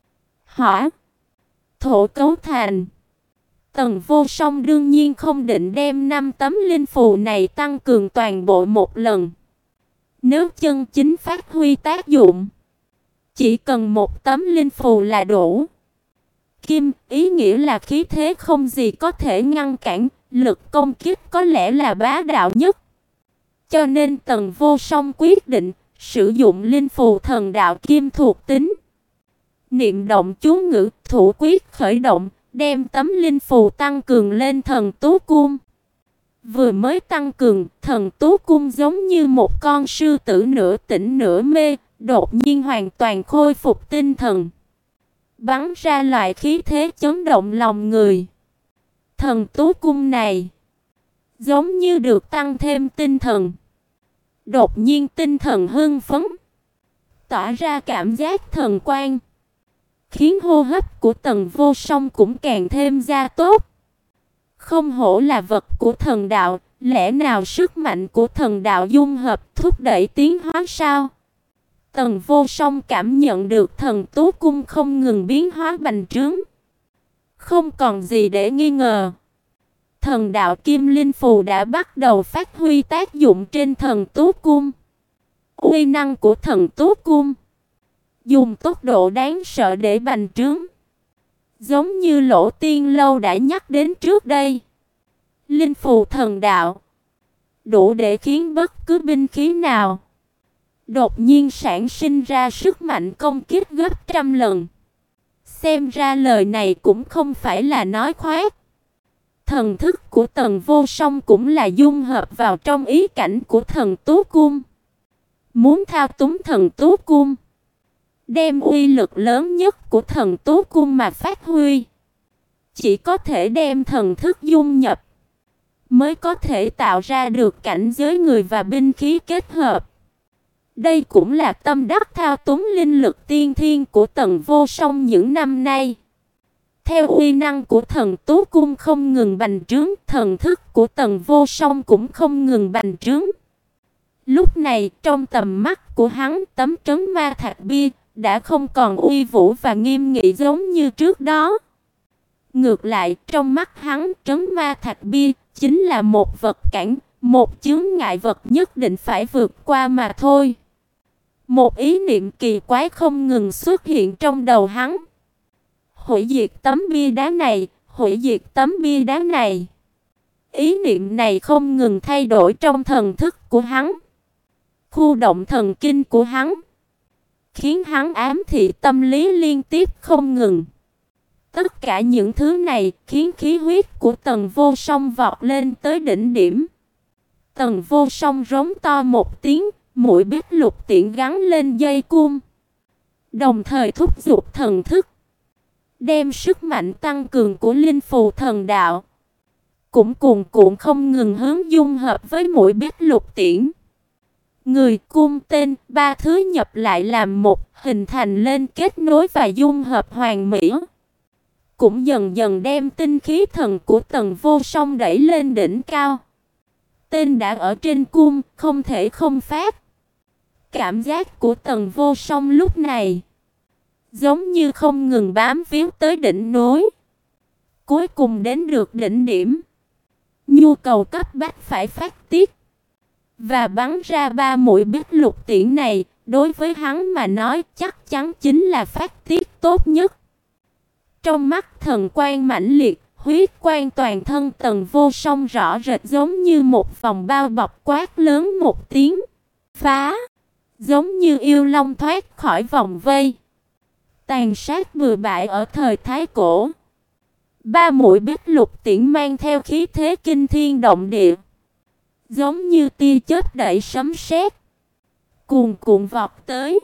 Hỏa. Thổ cấu thành. Tần Vô Song đương nhiên không định đem năm tấm linh phù này tăng cường toàn bộ một lần. Nếu chân chính phát huy tác dụng, chỉ cần một tấm linh phù là đủ. Kim, ý nghĩa là khí thế không gì có thể ngăn cản, lực công kích có lẽ là bá đạo nhất. Cho nên Tần Vô Song quyết định sử dụng linh phù thần đạo kim thuộc tính. Niệm động chú ngữ, thủ quyết khởi động, đem tấm linh phù tăng cường lên thần tú cung. Vừa mới tăng cường, thần tú cung giống như một con sư tử nửa tỉnh nửa mê, đột nhiên hoàn toàn khôi phục tinh thần. Bắn ra loại khí thế chấn động lòng người. Thần tú cung này giống như được tăng thêm tinh thần. Đột nhiên tinh thần hưng phấn, tỏa ra cảm giác thần quang, khiến hô hấp của Tần Vô Song cũng càng thêm gia tốt. Không hổ là vật của thần đạo, lẽ nào sức mạnh của thần đạo dung hợp thúc đẩy tiến hóa sao? Tần Vô Song cảm nhận được thần tú cung không ngừng biến hóa bành trướng. Không còn gì để nghi ngờ. Thần đạo kim linh phù đã bắt đầu phát huy tác dụng trên thần tú cung. Uy năng của thần tú cung dùng tốc độ đáng sợ để bành trướng. Giống như Lỗ Tiên Lâu đã nhắc đến trước đây. Linh phù thần đạo đủ để khiến bất cứ binh khí nào đột nhiên sản sinh ra sức mạnh công kích gấp trăm lần. Xem ra lời này cũng không phải là nói khoác. Thần thức của Tần Vô Song cũng là dung hợp vào trong ý cảnh của thần tú cung. Muốn thao túng thần tú cung, đem uy lực lớn nhất của thần tú cung mà phát huy, chỉ có thể đem thần thức dung nhập, mới có thể tạo ra được cảnh giới người và binh khí kết hợp. Đây cũng là tâm đắc thao túng linh lực tiên thiên của Tần Vô Song những năm nay. Theo uy năng của thần tú cung không ngừng bành trướng, thần thức của Tần Vô Song cũng không ngừng bành trướng. Lúc này, trong tầm mắt của hắn, tấm trấn ma thạch bia đã không còn uy vũ và nghiêm nghị giống như trước đó. Ngược lại, trong mắt hắn, trấn ma thạch bia chính là một vật cản, một chướng ngại vật nhất định phải vượt qua mà thôi. Một ý niệm kỳ quái không ngừng xuất hiện trong đầu hắn. Hủy diệt tấm bia đá này, hủy diệt tấm bia đá này. Ý niệm này không ngừng thay đổi trong thần thức của hắn, khu động thần kinh của hắn, khiến hắn ám thị tâm lý liên tiếp không ngừng. Tất cả những thứ này khiến khí huyết của Tần Vô Song vọt lên tới đỉnh điểm. Tần Vô Song rống to một tiếng, mũi Bích Lục tiễn gắn lên dây cung, đồng thời thúc giục thần thức, đem sức mạnh tăng cường của linh phù thần đạo cũng cuồn cuộn không ngừng hướng dung hợp với mũi Bích Lục tiễn. Người, cung, tên, ba thứ nhập lại làm một, hình thành lên kết nối và dung hợp hoàn mỹ. Cũng dần dần đem tinh khí thần của Tần Vô Song đẩy lên đỉnh cao. Tên đã ở trên cung, không thể không phát. Cảm giác của Tần Vô Song lúc này giống như không ngừng bám víu tới đỉnh núi, cuối cùng đến được đỉnh điểm. Nhu cầu cấp bách phải phát tiết và bắn ra ba mũi Bích Lục tiễn này, đối với hắn mà nói chắc chắn chính là phát tiết tốt nhất. Trong mắt thần quang mãnh liệt, huyết quang toàn thân Tần Vô Song rõ rệt giống như một vòng bao bọc, quát lớn một tiếng, phá, giống như yêu long thoát khỏi vòng vây, tàn sát bừa bãi ở thời Thái Cổ. Ba mũi Bích Lục tiễn mang theo khí thế kinh thiên động địa, giống như tia chớp đẩy sấm sét, cuồn cuộn vọt tới.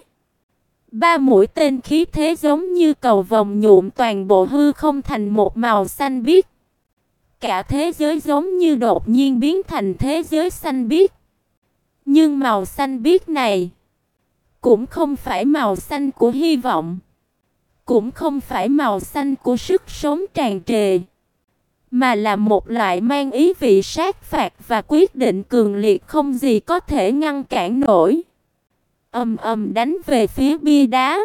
Ba mũi tên khí thế giống như cầu vồng nhuộm toàn bộ hư không thành một màu xanh biếc. Cả thế giới giống như đột nhiên biến thành thế giới xanh biếc. Nhưng màu xanh biếc này cũng không phải màu xanh của hy vọng, cũng không phải màu xanh của sức sống tràn trề, mà là một loại mang ý vị sát phạt và quyết định cường liệt không gì có thể ngăn cản nổi. Ầm ầm đánh về phía bia đá.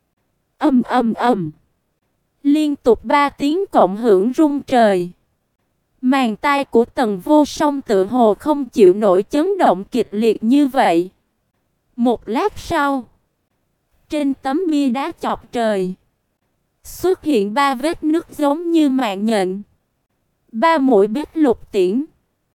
Ầm ầm ầm. Liên tục ba tiếng cộng hưởng rung trời. Màng tai của Tần Vô Song tự hồ không chịu nổi chấn động kịch liệt như vậy. Một lát sau, trên tấm bia đá chọc trời xuất hiện ba vết nứt giống như mạng nhện. Ba mũi Bích Lục tiễn.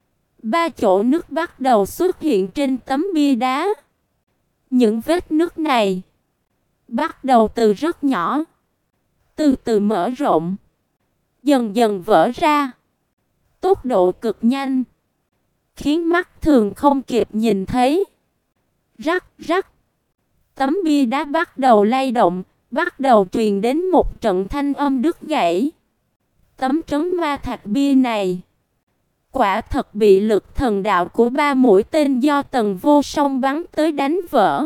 Ba chỗ nứt bắt đầu xuất hiện trên tấm bia đá. Những vết nứt này bắt đầu từ rất nhỏ, từ từ mở rộng, dần dần vỡ ra. Tốc độ cực nhanh, khiến mắt thường không kịp nhìn thấy. Rắc rắc. Tấm bia đá bắt đầu lay động, bắt đầu truyền đến một trận thanh âm đứt gãy. Tấm trấn ma thạch bia này quả thật bị lực thần đạo của ba mũi tên do Tần Vô Song bắn tới đánh vỡ.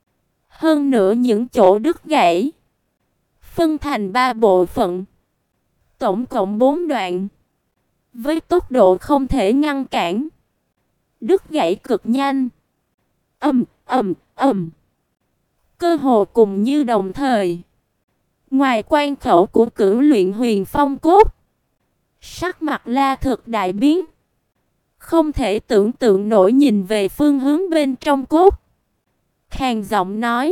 Hơn nữa những chỗ đứt gãy phân thành ba bộ phận, tổng cộng bốn đoạn, với tốc độ không thể ngăn cản. Đứt gãy cực nhanh. Ầm ầm ầm. Cơ hồ cùng như đồng thời. Ngoài quan khẩu của Cửu Luyện Huyền Phong cốt, sắc mặt La Thực đại biến, không thể tưởng tượng nổi nhìn về phương hướng bên trong cốt, khàn giọng nói: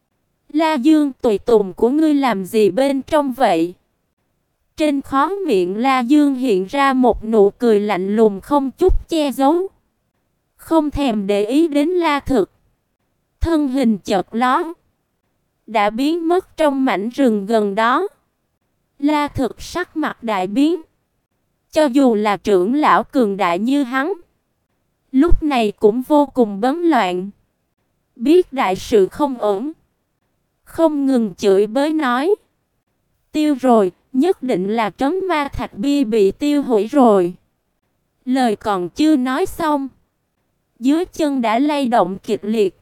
La Dương, tùy tùng của ngươi làm gì bên trong vậy? Trên khóe miệng La Dương hiện ra một nụ cười lạnh lùng không chút che giấu, không thèm để ý đến La Thực. Thân hình chợt lóe, đã biến mất trong mảnh rừng gần đó. La Thực sắc mặt đại biến. Cho dù là trưởng lão cường đại như hắn, lúc này cũng vô cùng bấn loạn. Biết đại sự không ổn, không ngừng chửi bới nói: Tiêu rồi, nhất định là trấn ma thạch bia bị tiêu hủy rồi. Lời còn chưa nói xong, dưới chân đã lay động kịch liệt.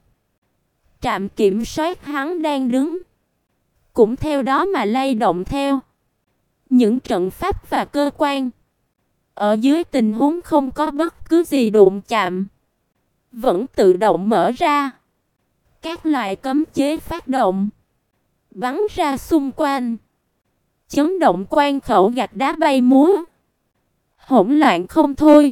Trạm kiểm soát hắn đang đứng cũng theo đó mà lay động theo. Những trận pháp và cơ quan ở dưới tình huống không có bất cứ gì đụng chạm vẫn tự động mở ra. Các loại cấm chế phát động, bắn ra xung quanh, chấn động quan khẩu, gạch đá bay múa, hỗn loạn không thôi.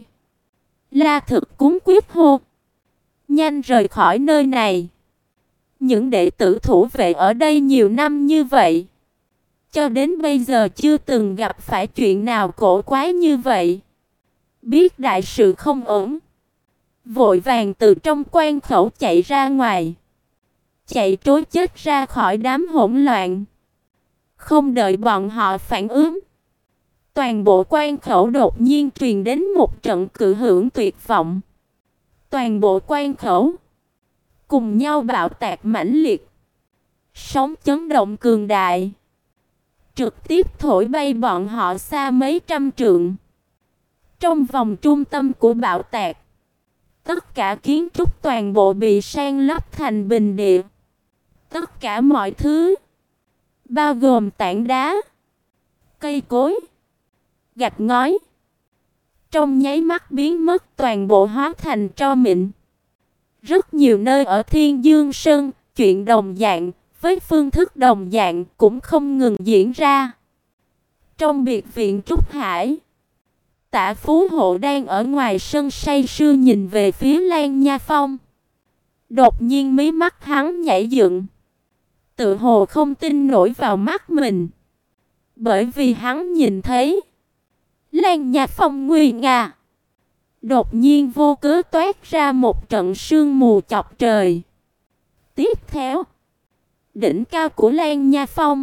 La Thực cuống quýt hô: "Nhanh rời khỏi nơi này! Những đệ tử thủ vệ ở đây nhiều năm như vậy, cho đến bây giờ chưa từng gặp phải chuyện nào cổ quái như vậy." Biết đại sự không ổn, vội vàng từ trong quan khẩu chạy ra ngoài, chạy trối chết ra khỏi đám hỗn loạn. Không đợi bọn họ phản ứng, toàn bộ quan khẩu đột nhiên truyền đến một trận cự hưởng tuyệt vọng. Toàn bộ quan khẩu cùng nhau bạo tạc mãnh liệt, sóng chấn động cường đại, trực tiếp thổi bay bọn họ xa mấy trăm trượng. Trong vòng trung tâm của bạo tạc, tất cả kiến trúc toàn bộ bị san lấp thành bình địa. Tất cả mọi thứ, bao gồm tảng đá, cây cối, gạch ngói, trong nháy mắt biến mất, toàn bộ hóa thành tro mịn. Rất nhiều nơi ở Thiên Dương Sơn, chuyện đồng dạng, với phương thức đồng dạng cũng không ngừng diễn ra. Trong biệt viện Trúc Hải, Tạ Phú Hộ đang ở ngoài sân say sưa nhìn về phía Lan Nha Phong. Đột nhiên mí mắt hắn nhảy dựng, tự hồ không tin nổi vào mắt mình. Bởi vì hắn nhìn thấy Lan Nha Phong nguy nga, đột nhiên vô cớ toát ra một trận sương mù chọc trời. Tiếp theo, đỉnh cao của Lan Nha Phong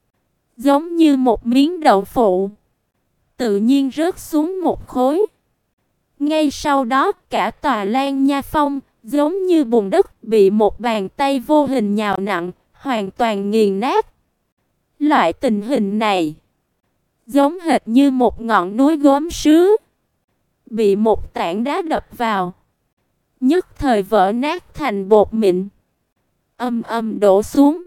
giống như một miếng đậu phụ, tự nhiên rớt xuống một khối. Ngay sau đó, cả tòa Lan Nha Phong giống như bùn đất bị một bàn tay vô hình nhào nặn, hoàn toàn nghiền nát. Loại tình hình này giống hệt như một ngọn núi gốm sứ bị một tảng đá đập vào, nhất thời vỡ nát thành bột mịn, ầm ầm đổ xuống.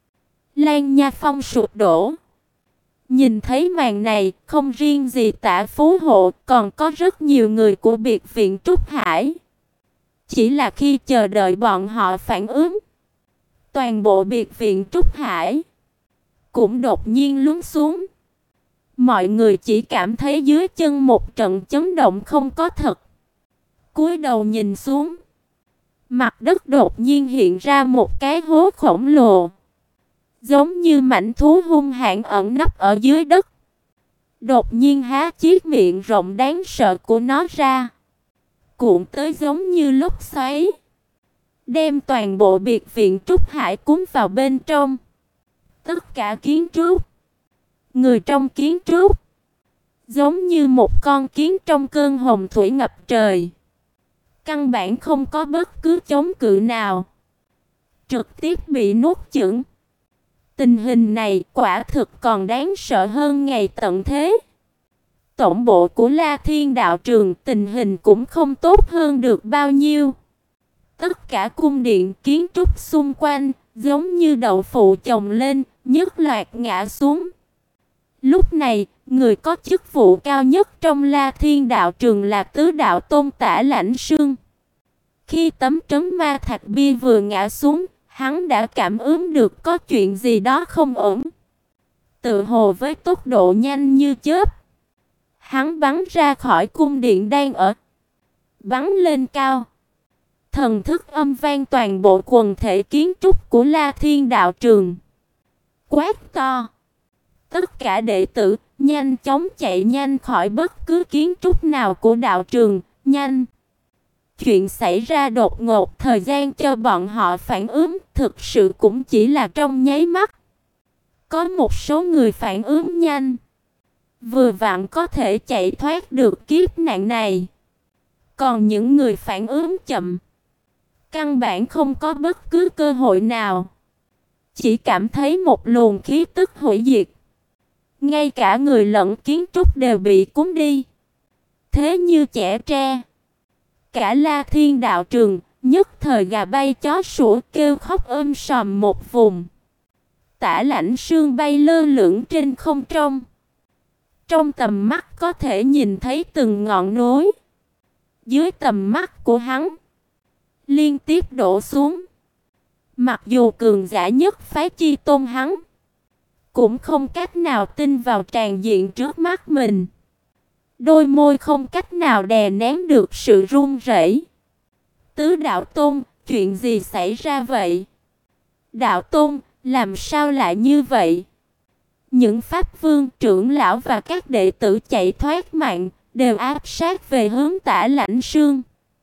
Lan Nha Phong sụp đổ. Nhìn thấy màn này, không riêng gì Tạ Phú Hộ, còn có rất nhiều người của biệt viện Trúc Hải. Chỉ là khi chờ đợi bọn họ phản ứng, toàn bộ biệt viện Trúc Hải cũng đột nhiên lún xuống. Mọi người chỉ cảm thấy dưới chân một trận chấn động không có thật. Cúi đầu nhìn xuống, mặt đất đột nhiên hiện ra một cái hố khổng lồ, giống như mãnh thú hung hãn ẩn nấp ở dưới đất. Đột nhiên há chiếc miệng rộng đáng sợ của nó ra, cuộn tới giống như lốc xoáy, đem toàn bộ biệt viện Trúc Hải cuốn vào bên trong. Tất cả kiến trúc, người trong kiến trúc, giống như một con kiến trong cơn hồng thủy ngập trời, căn bản không có bất cứ chống cự nào, trực tiếp bị nuốt chửng. Tình hình này quả thực còn đáng sợ hơn ngày tận thế. Tổng bộ của La Thiên Đạo Trường tình hình cũng không tốt hơn được bao nhiêu. Tất cả cung điện kiến trúc xung quanh giống như đậu phụ chồng lên, nhất loạt ngã xuống. Lúc này, người có chức vụ cao nhất trong La Thiên Đạo Trường là Tứ Đạo Tôn Tả Lãnh Sương. Khi tấm trấn ma thạch bia vừa ngã xuống, hắn đã cảm ứng được có chuyện gì đó không ổn. Tự hồ với tốc độ nhanh như chớp, hắn bắn ra khỏi cung điện đang ở, bắn lên cao. Thần thức âm vang toàn bộ quần thể kiến trúc của La Thiên Đạo Trường. Quát to: tất cả đệ tử, nhanh chóng chạy nhanh khỏi bất cứ kiến trúc nào của đạo trường, nhanh! Chuyện xảy ra đột ngột, thời gian cho bọn họ phản ứng thực sự cũng chỉ là trong nháy mắt. Có một số người phản ứng nhanh, vừa vặn có thể chạy thoát được kiếp nạn này. Còn những người phản ứng chậm, căn bản không có bất cứ cơ hội nào. Chỉ cảm thấy một luồng khí tức hủy diệt. Ngay cả người lẫn kiến trúc đều bị cuốn đi. Thế như chẻ tre. Cả La Thiên Đạo Trường nhất thời gà bay chó sủa, kêu khóc ôm sòm một vùng. Tả Lãnh Sương bay lơ lửng trên không trung. Trong tầm mắt có thể nhìn thấy từng ngọn núi. Dưới tầm mắt của hắn, liên tiếp đổ xuống. Mặc dù cường giả nhất phái chi tôn hắn cũng không cách nào tin vào tràng diện trước mắt mình. Đôi môi không cách nào đè nén được sự run rẩy. Tứ đạo tôn, chuyện gì xảy ra vậy? Đạo tôn, làm sao lại như vậy? Những pháp vương, trưởng lão và các đệ tử chạy thoát mạng, đều áp sát về hướng Tả Lãnh Sương.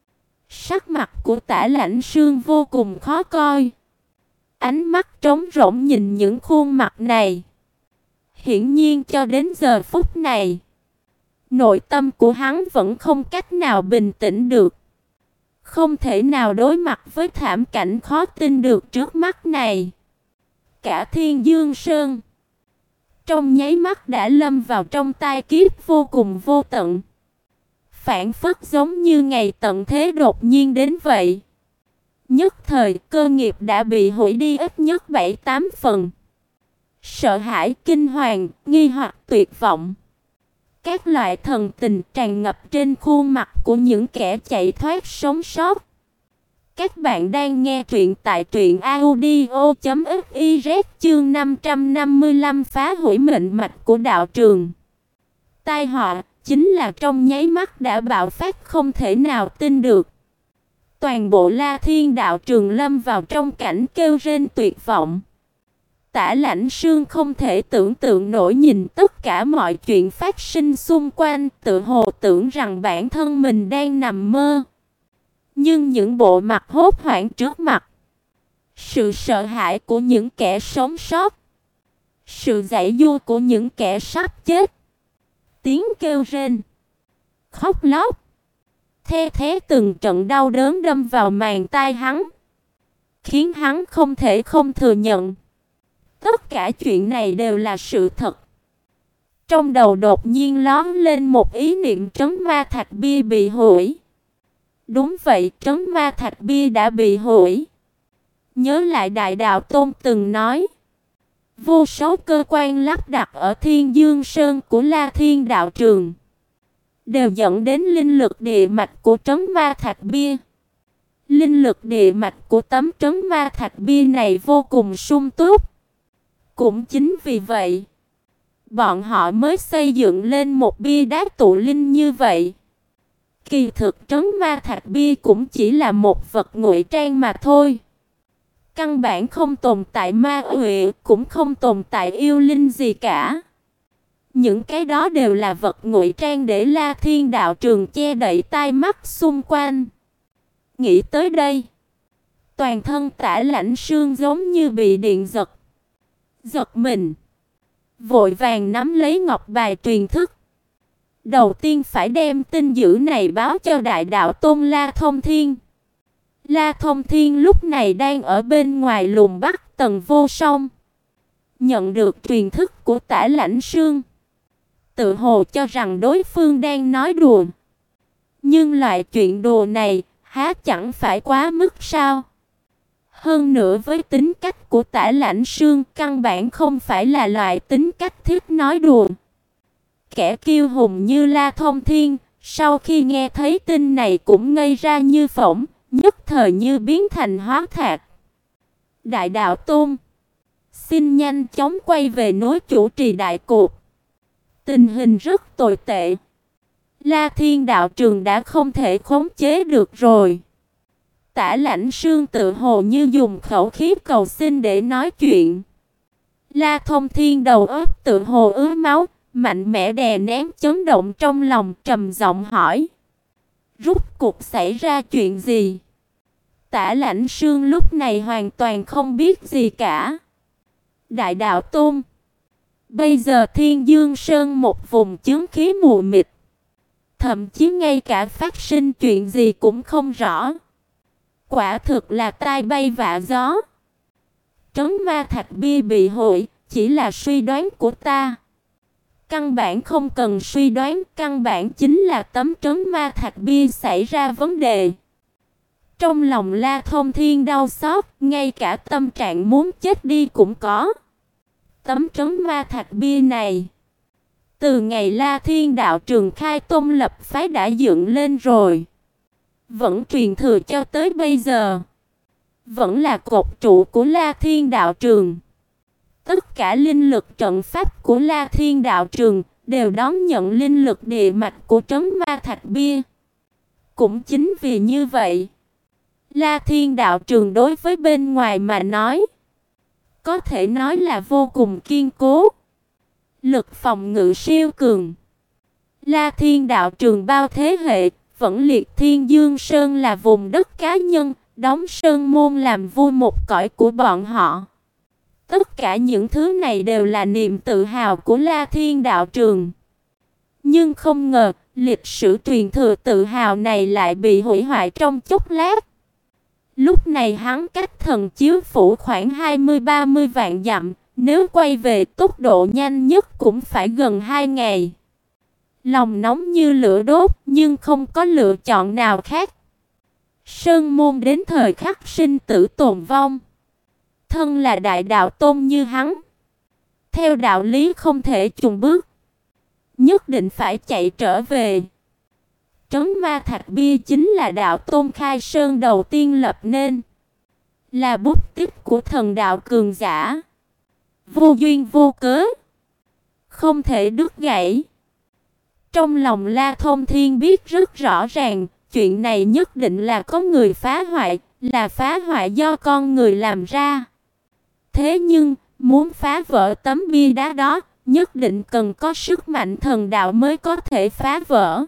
Sắc mặt của Tả Lãnh Sương vô cùng khó coi. Ánh mắt trống rỗng nhìn những khuôn mặt này. Hiển nhiên cho đến giờ phút này, nội tâm của hắn vẫn không cách nào bình tĩnh được. Không thể nào đối mặt với thảm cảnh khó tin được trước mắt này. Cả Thiên Dương Sơn trong nháy mắt đã lâm vào trong tai kiếp vô cùng vô tận. Phản phất giống như ngày tận thế đột nhiên đến vậy. Nhất thời cơ nghiệp đã bị hủy đi ít nhất bảy tám phần. Sợ hãi, kinh hoàng, nghi hoặc, tuyệt vọng, các loại thần tình tràn ngập trên khuôn mặt của những kẻ chạy thoát sống sót. Các bạn đang nghe truyện tại truyện audio chấm fiz chương năm trăm năm mươi lăm phá hủy mệnh mạch của đạo trường. Tai họa chính là trong nháy mắt đã bạo phát không thể nào tin được. Toàn bộ La Thiên đạo trường lâm vào trong cảnh kêu rên tuyệt vọng. Tả Lãnh Sương không thể tưởng tượng nổi nhìn tất cả mọi chuyện phát sinh xung quanh, tự hồ tưởng rằng bản thân mình đang nằm mơ. Nhưng những bộ mặt hốt hoảng trước mặt, sự sợ hãi của những kẻ sống sót, sự giãy giụa của những kẻ sắp chết, tiếng kêu rên, khóc lóc, the thé từng trận đau đớn đâm vào màng tai hắn, khiến hắn không thể không thừa nhận tất cả chuyện này đều là sự thật. Trong đầu đột nhiên lóe lên một ý niệm trấn ma thạch bia bị hủy. Đúng vậy, trấn ma thạch bia đã bị hủy. Nhớ lại Đại Đạo Tôn từng nói, vô số cơ quan lắp đặt ở Thiên Dương Sơn của La Thiên đạo trường đều dẫn đến linh lực địa mạch của trấn ma thạch bia. Linh lực địa mạch của tấm trấn ma thạch bia này vô cùng sung túc. Cũng chính vì vậy, bọn họ mới xây dựng lên một bia đá tụ linh như vậy. Kỳ thực trấn ma thạch bia cũng chỉ là một vật ngụy trang mà thôi. Căn bản không tồn tại ma quỷ, cũng không tồn tại yêu linh gì cả. Những cái đó đều là vật ngụy trang để La Thiên đạo trường che đậy tai mắt xung quanh. Nghĩ tới đây, toàn thân Tả Lãnh Sương giống như bị điện giật. Giật mình, vội vàng nắm lấy ngọc bài truyền thức. Đầu tiên phải đem tin dữ này báo cho Đại Đạo Tôn La Thông Thiên. La Thông Thiên lúc này đang ở bên ngoài lùm Bắc Tầng Vô Song. Nhận được truyền thức của Tả Lãnh Sương, tự hồ cho rằng đối phương đang nói đùa. Nhưng loại chuyện đùa này há chẳng phải quá mức sao? Hơn nữa với tính cách của Tả Lãnh Sương, căn bản không phải là loại tính cách thích nói đùa. Kẻ kiêu hùng như La Thông Thiên, sau khi nghe thấy tin này cũng ngây ra như phỗng, nhất thời như biến thành hóa thạch. Đại Đạo Tôn, xin nhanh chóng quay về núi chủ trì đại cuộc. Tình hình rất tồi tệ. La Thiên đạo trường đã không thể khống chế được rồi. Tả Lãnh Sương tự hồ như dùng khẩu khí cầu xin để nói chuyện. La Thông Thiên đầu óc tự hồ ứa máu, mạnh mẽ đè nén chấn động trong lòng, trầm giọng hỏi: rốt cuộc xảy ra chuyện gì? Tả Lãnh Sương lúc này hoàn toàn không biết gì cả. Đại Đạo Tôn, bây giờ Thiên Dương Sơn một vùng chứng khí mù mịt, thậm chí ngay cả phát sinh chuyện gì cũng không rõ. Quả thực là tai bay vạ gió. Trấn ma thạch bia bị hủy chỉ là suy đoán của ta. Căn bản không cần suy đoán, căn bản chính là tấm trấn ma thạch bia xảy ra vấn đề. Trong lòng La Thông Thiên đau xót, ngay cả tâm trạng muốn chết đi cũng có. Tấm trấn ma thạch bia này, từ ngày La Thiên đạo trường khai tông lập phái đã dựng lên rồi, vẫn truyền thừa cho tới bây giờ, vẫn là cột trụ của La Thiên đạo trường. Tất cả linh lực trận pháp của La Thiên Đạo Trường đều đón nhận linh lực địa mạch của trấn ma thạch bia. Cũng chính vì như vậy, La Thiên Đạo Trường đối với bên ngoài mà nói, có thể nói là vô cùng kiên cố. Lực phòng ngự siêu cường. La Thiên Đạo Trường bao thế hệ vẫn liệt Thiên Dương Sơn là vùng đất cá nhân, đóng sơn môn làm vui một cõi của bọn họ. Tất cả những thứ này đều là niềm tự hào của La Thiên Đạo Trường. Nhưng không ngờ, lịch sử truyền thừa tự hào này lại bị hủy hoại trong chốc lát. Lúc này hắn cách Thần Chiếu Phủ khoảng hai mươi ba mươi vạn dặm, nếu quay về tốc độ nhanh nhất cũng phải gần hai ngày. Lòng nóng như lửa đốt, nhưng không có lựa chọn nào khác. Sơn môn đến thời khắc sinh tử tồn vong. Thân là đại đạo tôn như hắn, theo đạo lý không thể chùn bước, nhất định phải chạy trở về. Trấn Ma Thạch Bia chính là đạo tôn khai sơn đầu tiên lập nên, là bút tích của thần đạo cường giả, vô duyên vô cớ, không thể đứt gãy. Trong lòng La Thông Thiên biết rất rõ ràng, chuyện này nhất định là có người phá hoại, là phá hoại do con người làm ra. Thế nhưng, muốn phá vỡ tấm bia đá đó, nhất định cần có sức mạnh thần đạo mới có thể phá vỡ.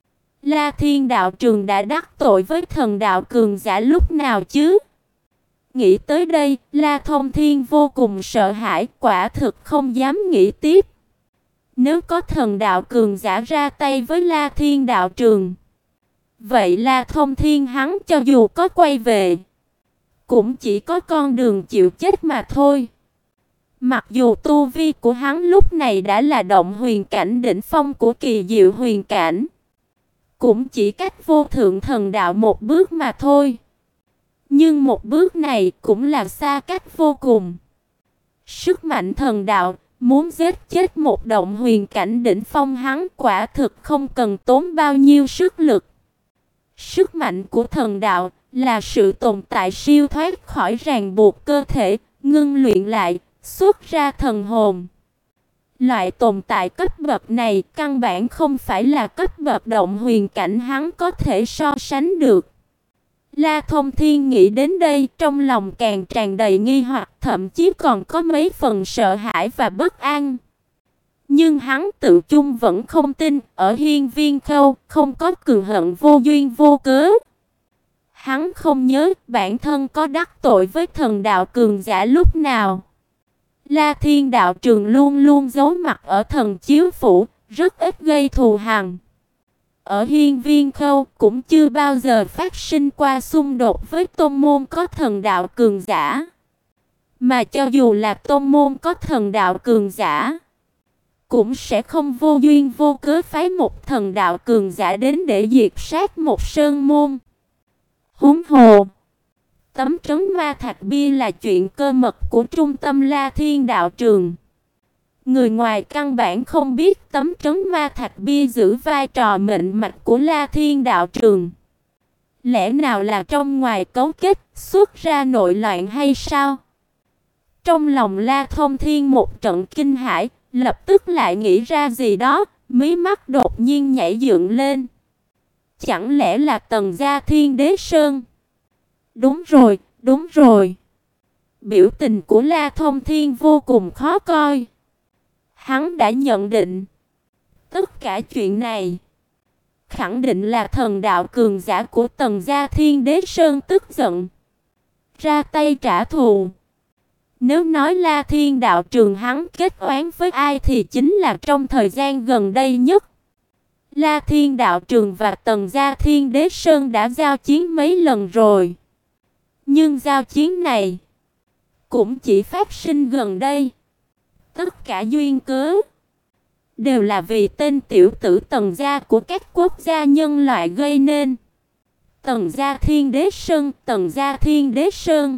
La Thiên Đạo Trường đã đắc tội với thần đạo cường giả lúc nào chứ? Nghĩ tới đây, La Thông Thiên vô cùng sợ hãi, quả thực không dám nghĩ tiếp. Nếu có thần đạo cường giả ra tay với La Thiên Đạo Trường, vậy La Thông Thiên hắn cho dù có quay về, cũng chỉ có con đường chịu chết mà thôi. Mặc dù tu vi của hắn lúc này đã là động huyền cảnh đỉnh phong của kỳ diệu huyền cảnh, cũng chỉ cách vô thượng thần đạo một bước mà thôi. Nhưng một bước này cũng là xa cách vô cùng. Sức mạnh thần đạo, muốn giết chết một động huyền cảnh đỉnh phong hắn quả thực không cần tốn bao nhiêu sức lực. Sức mạnh của thần đạo là sự tồn tại siêu thoát khỏi ràng buộc cơ thể, ngưng luyện lại, xuất ra thần hồn. Loại tồn tại cấp bậc này căn bản không phải là cấp bậc động huyền cảnh hắn có thể so sánh được. La Thông Thiên nghĩ đến đây, trong lòng càng tràn đầy nghi hoặc, thậm chí còn có mấy phần sợ hãi và bất an. Nhưng hắn tự chung vẫn không tin, ở Hiên Viên Khâu không có cường hận vô duyên vô cớ. Hắn không nhớ bản thân có đắc tội với thần đạo cường giả lúc nào. La Thiên Đạo Trường luôn luôn giấu mặt ở Thần Chiếu Phủ, rất ít gây thù hằn. Ở Hiên Viên Khâu cũng chưa bao giờ phát sinh qua xung đột với tôn môn có thần đạo cường giả. Mà cho dù là tôn môn có thần đạo cường giả, cũng sẽ không vô duyên vô cớ phái một thần đạo cường giả đến để diệt sát một sơn môn. Huống hồ, tấm trấn ma thạch bia là chuyện cơ mật của trung tâm La Thiên Đạo Trường. Người ngoài căn bản không biết tấm trấn ma thạch bia giữ vai trò mệnh mạch của La Thiên Đạo Trường. Lẽ nào là trong ngoài cấu kết xuất ra nội loạn hay sao? Trong lòng La Thông Thiên một trận kinh hãi, lập tức lại nghĩ ra gì đó, mí mắt đột nhiên nhảy dựng lên. Chẳng lẽ là Tần Gia Thiên Đế Sơn? Đúng rồi, đúng rồi. Biểu tình của La Thông Thiên vô cùng khó coi. Hắn đã nhận định, tất cả chuyện này khẳng định là thần đạo cường giả của Tần Gia Thiên Đế Sơn tức giận, ra tay trả thù. Nếu nói La Thiên Đạo Trường hắn kết oán với ai thì chính là trong thời gian gần đây nhất. La Thiên Đạo Trường và Tần Gia Thiên Đế Sơn đã giao chiến mấy lần rồi. Nhưng giao chiến này cũng chỉ phát sinh gần đây. Tất cả duyên cớ đều là vì tên tiểu tử Tần Gia của các quốc gia nhân loại gây nên. Tần Gia Thiên Đế Sơn, Tần Gia Thiên Đế Sơn.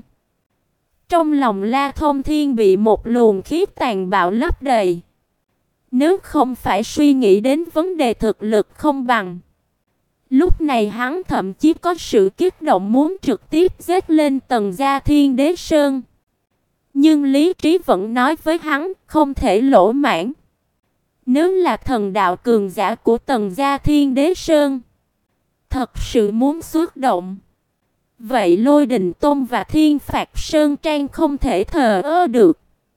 Trong lòng La Thông Thiên bị một luồng khí tàn bạo lấp đầy. Nếu không phải suy nghĩ đến vấn đề thực lực không bằng, lúc này hắn thậm chí có sự kích động muốn trực tiếp giết lên Tần Gia Thiên Đế Sơn. Nhưng lý trí vẫn nói với hắn không thể lỗ mãn. Nếu là thần đạo cường giả của Tần gia Thiên Đế Sơn thật sự muốn xuất động, vậy Lôi Đình Tôn và Thiên Phạt Sơn Trang không thể thờ ơ được.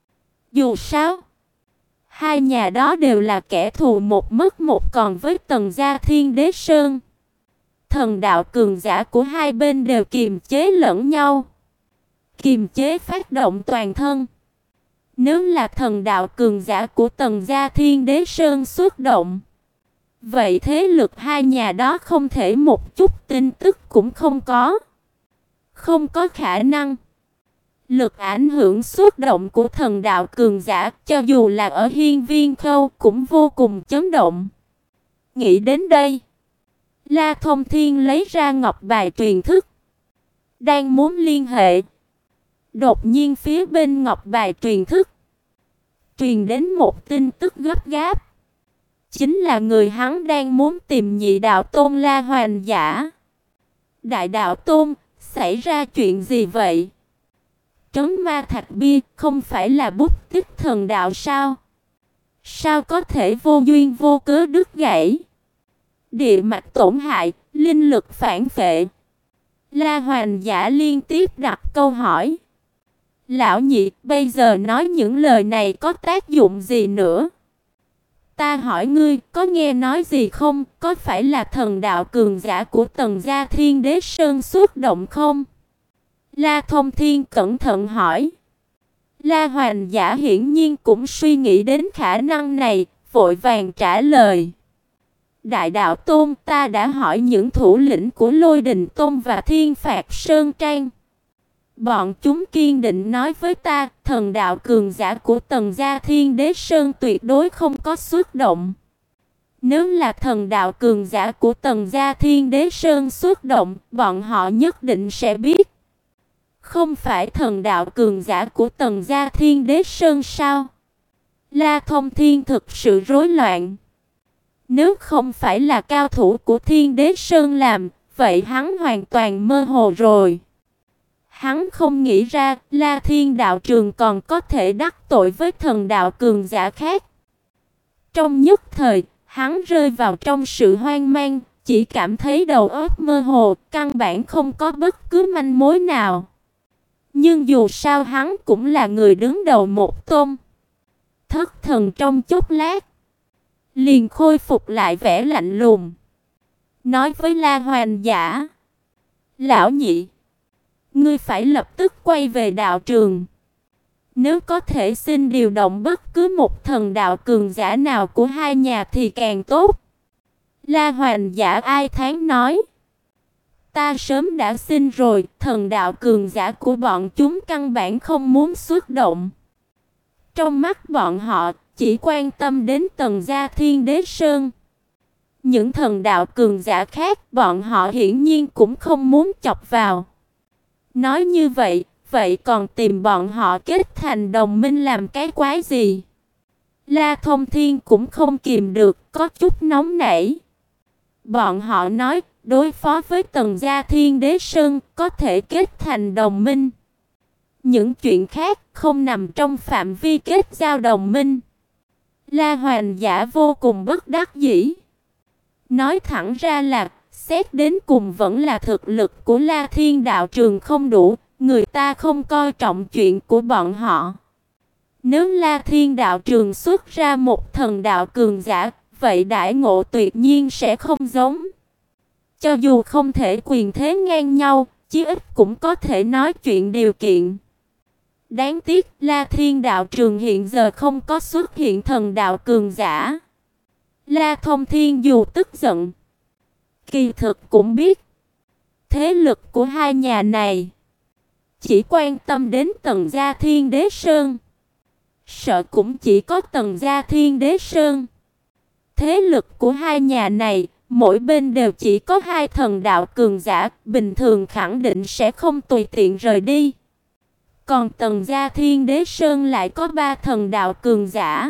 Dù sao, hai nhà đó đều là kẻ thù một mất một còn với Tần gia Thiên Đế Sơn. Thần đạo cường giả của hai bên đều kiềm chế lẫn nhau, kiềm chế phát động toàn thân. Nếu là thần đạo cường giả của Tần gia Thiên Đế Sơn xuất động, vậy thế lực hai nhà đó không thể một chút tin tức cũng không có. Không có khả năng. Lực ảnh hưởng xuất động của thần đạo cường giả, cho dù là ở Hiên Viên Khâu cũng vô cùng chấn động. Nghĩ đến đây, La Thông Thiên lấy ra ngọc bài truyền thức, đang muốn liên hệ. Đột nhiên phía bên ngọc bài truyền thức truyền đến một tin tức gấp gáp. Chính là người hắn đang muốn tìm Nhị Đạo Tôn La Hoành Giả. Đại Đạo Tôn, xảy ra chuyện gì vậy? Trấn Ma Thạch Bia không phải là bút tích thần đạo sao? Sao có thể vô duyên vô cớ đứt gãy? Địa mạch tổn hại, linh lực phản phệ. La Hoành Giả liên tiếp đặt câu hỏi. Lão nhị, bây giờ nói những lời này có tác dụng gì nữa? Ta hỏi ngươi, có nghe nói gì không? Có phải là thần đạo cường giả của Tần gia Thiên Đế Sơn xuất động không? La Thông Thiên cẩn thận hỏi. La Hoành Giả hiển nhiên cũng suy nghĩ đến khả năng này, vội vàng trả lời. Đại Đạo Tôn, ta đã hỏi những thủ lĩnh của Lôi Đình Tôn và Thiên Phạt Sơn Trang. Bọn chúng kiên định nói với ta, thần đạo cường giả của Tần gia Thiên Đế Sơn tuyệt đối không có xuất động. Nếu là thần đạo cường giả của Tần gia Thiên Đế Sơn xuất động, bọn họ nhất định sẽ biết. Không phải thần đạo cường giả của Tần gia Thiên Đế Sơn sao? La Thông Thiên thực sự rối loạn. Nếu không phải là cao thủ của Thiên Đế Sơn làm, vậy hắn hoàn toàn mơ hồ rồi. Hắn không nghĩ ra La Thiên đạo trường còn có thể đắc tội với thần đạo cường giả khác. Trong nhất thời, hắn rơi vào trong sự hoang mang, chỉ cảm thấy đầu óc mơ hồ, căn bản không có bất cứ manh mối nào. Nhưng dù sao hắn cũng là người đứng đầu một tôn. Thất thần trong chốc lát, liền khôi phục lại vẻ lạnh lùng. Nói với La Hoành Giả. Lão nhị, ngươi phải lập tức quay về đạo trường. Nếu có thể xin điều động bất cứ một thần đạo cường giả nào của hai nhà thì càng tốt. La Hoành Giả ai thán nói. Ta sớm đã xin rồi, thần đạo cường giả của bọn chúng căn bản không muốn xuất động. Trong mắt bọn họ, chỉ quan tâm đến Tần gia Thiên Đế Sơn. Những thần đạo cường giả khác, bọn họ hiển nhiên cũng không muốn chọc vào. Nói như vậy, vậy còn tìm bọn họ kết thành đồng minh làm cái quái gì? La Thông Thiên cũng không kìm được, có chút nóng nảy. Bọn họ nói, đối phó với Tần gia Thiên Đế Sơn, có thể kết thành đồng minh. Những chuyện khác không nằm trong phạm vi kết giao đồng minh. La Hoành Giả vô cùng bất đắc dĩ. Nói thẳng ra là, xét đến cùng vẫn là thực lực của La Thiên đạo trường không đủ, người ta không coi trọng chuyện của bọn họ. Nếu La Thiên đạo trường xuất ra một thần đạo cường giả, vậy đãi ngộ tuyệt nhiên sẽ không giống. Cho dù không thể quyền thế ngang nhau, chí ít cũng có thể nói chuyện điều kiện. Đáng tiếc La Thiên đạo trường hiện giờ không có xuất hiện thần đạo cường giả. La Thông Thiên dù tức giận, kỳ thực cũng biết thế lực của hai nhà này chỉ quan tâm đến Tần gia Thiên Đế Sơn, sợ cũng chỉ có Tần gia Thiên Đế Sơn. Thế lực của hai nhà này, mỗi bên đều chỉ có hai thần đạo cường giả, bình thường khẳng định sẽ không tùy tiện rời đi. Còn Tần gia Thiên Đế Sơn lại có ba thần đạo cường giả.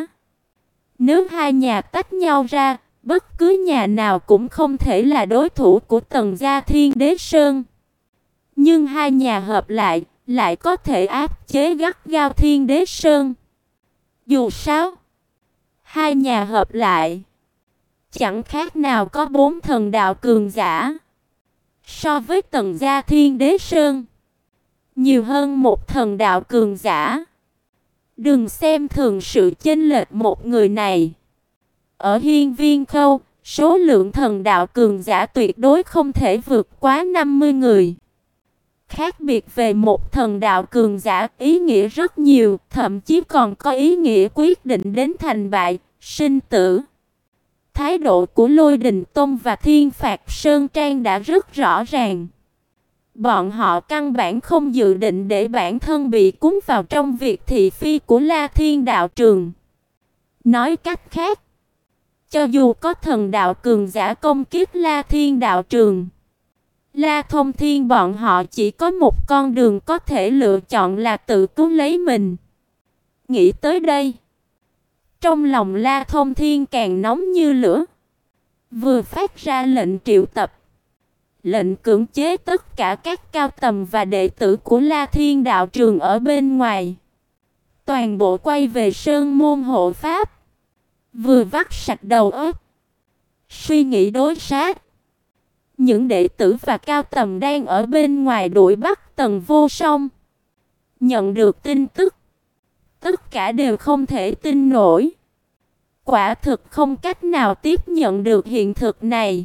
Nếu hai nhà tách nhau ra, bất cứ nhà nào cũng không thể là đối thủ của Tần gia Thiên Đế Sơn. Nhưng hai nhà hợp lại, lại có thể áp chế gắt gao Thiên Đế Sơn. Dù sao, hai nhà hợp lại, chẳng khác nào có bốn thần đạo cường giả. So với Tần gia Thiên Đế Sơn, nhiều hơn một thần đạo cường giả. Đừng xem thường sự chênh lệch một người này. Ở Hiên Viên Khâu, số lượng thần đạo cường giả tuyệt đối không thể vượt quá năm mươi người. Khác biệt về một thần đạo cường giả, ý nghĩa rất nhiều, thậm chí còn có ý nghĩa quyết định đến thành bại, sinh tử. Thái độ của Lôi Đình Tông và Thiên Phạt Sơn Trang đã rất rõ ràng. Bọn họ căn bản không dự định để bản thân bị cuốn vào trong việc thị phi của La Thiên đạo trường. Nói cách khác, cho dù có thần đạo cường giả công kích La Thiên đạo trường, La Thông Thiên bọn họ chỉ có một con đường có thể lựa chọn là tự cứu lấy mình. Nghĩ tới đây, trong lòng La Thông Thiên càng nóng như lửa. Vừa phát ra lệnh triệu tập, lệnh cưỡng chế tất cả các cao tầng và đệ tử của La Thiên đạo trường ở bên ngoài, toàn bộ quay về sơn môn hộ pháp. Vừa vắt sạch đầu óc, suy nghĩ đối sát. Những đệ tử và cao tầng đang ở bên ngoài đuổi bắt Tần Vô Song, nhận được tin tức, tất cả đều không thể tin nổi. Quả thực không cách nào tiếp nhận được hiện thực này.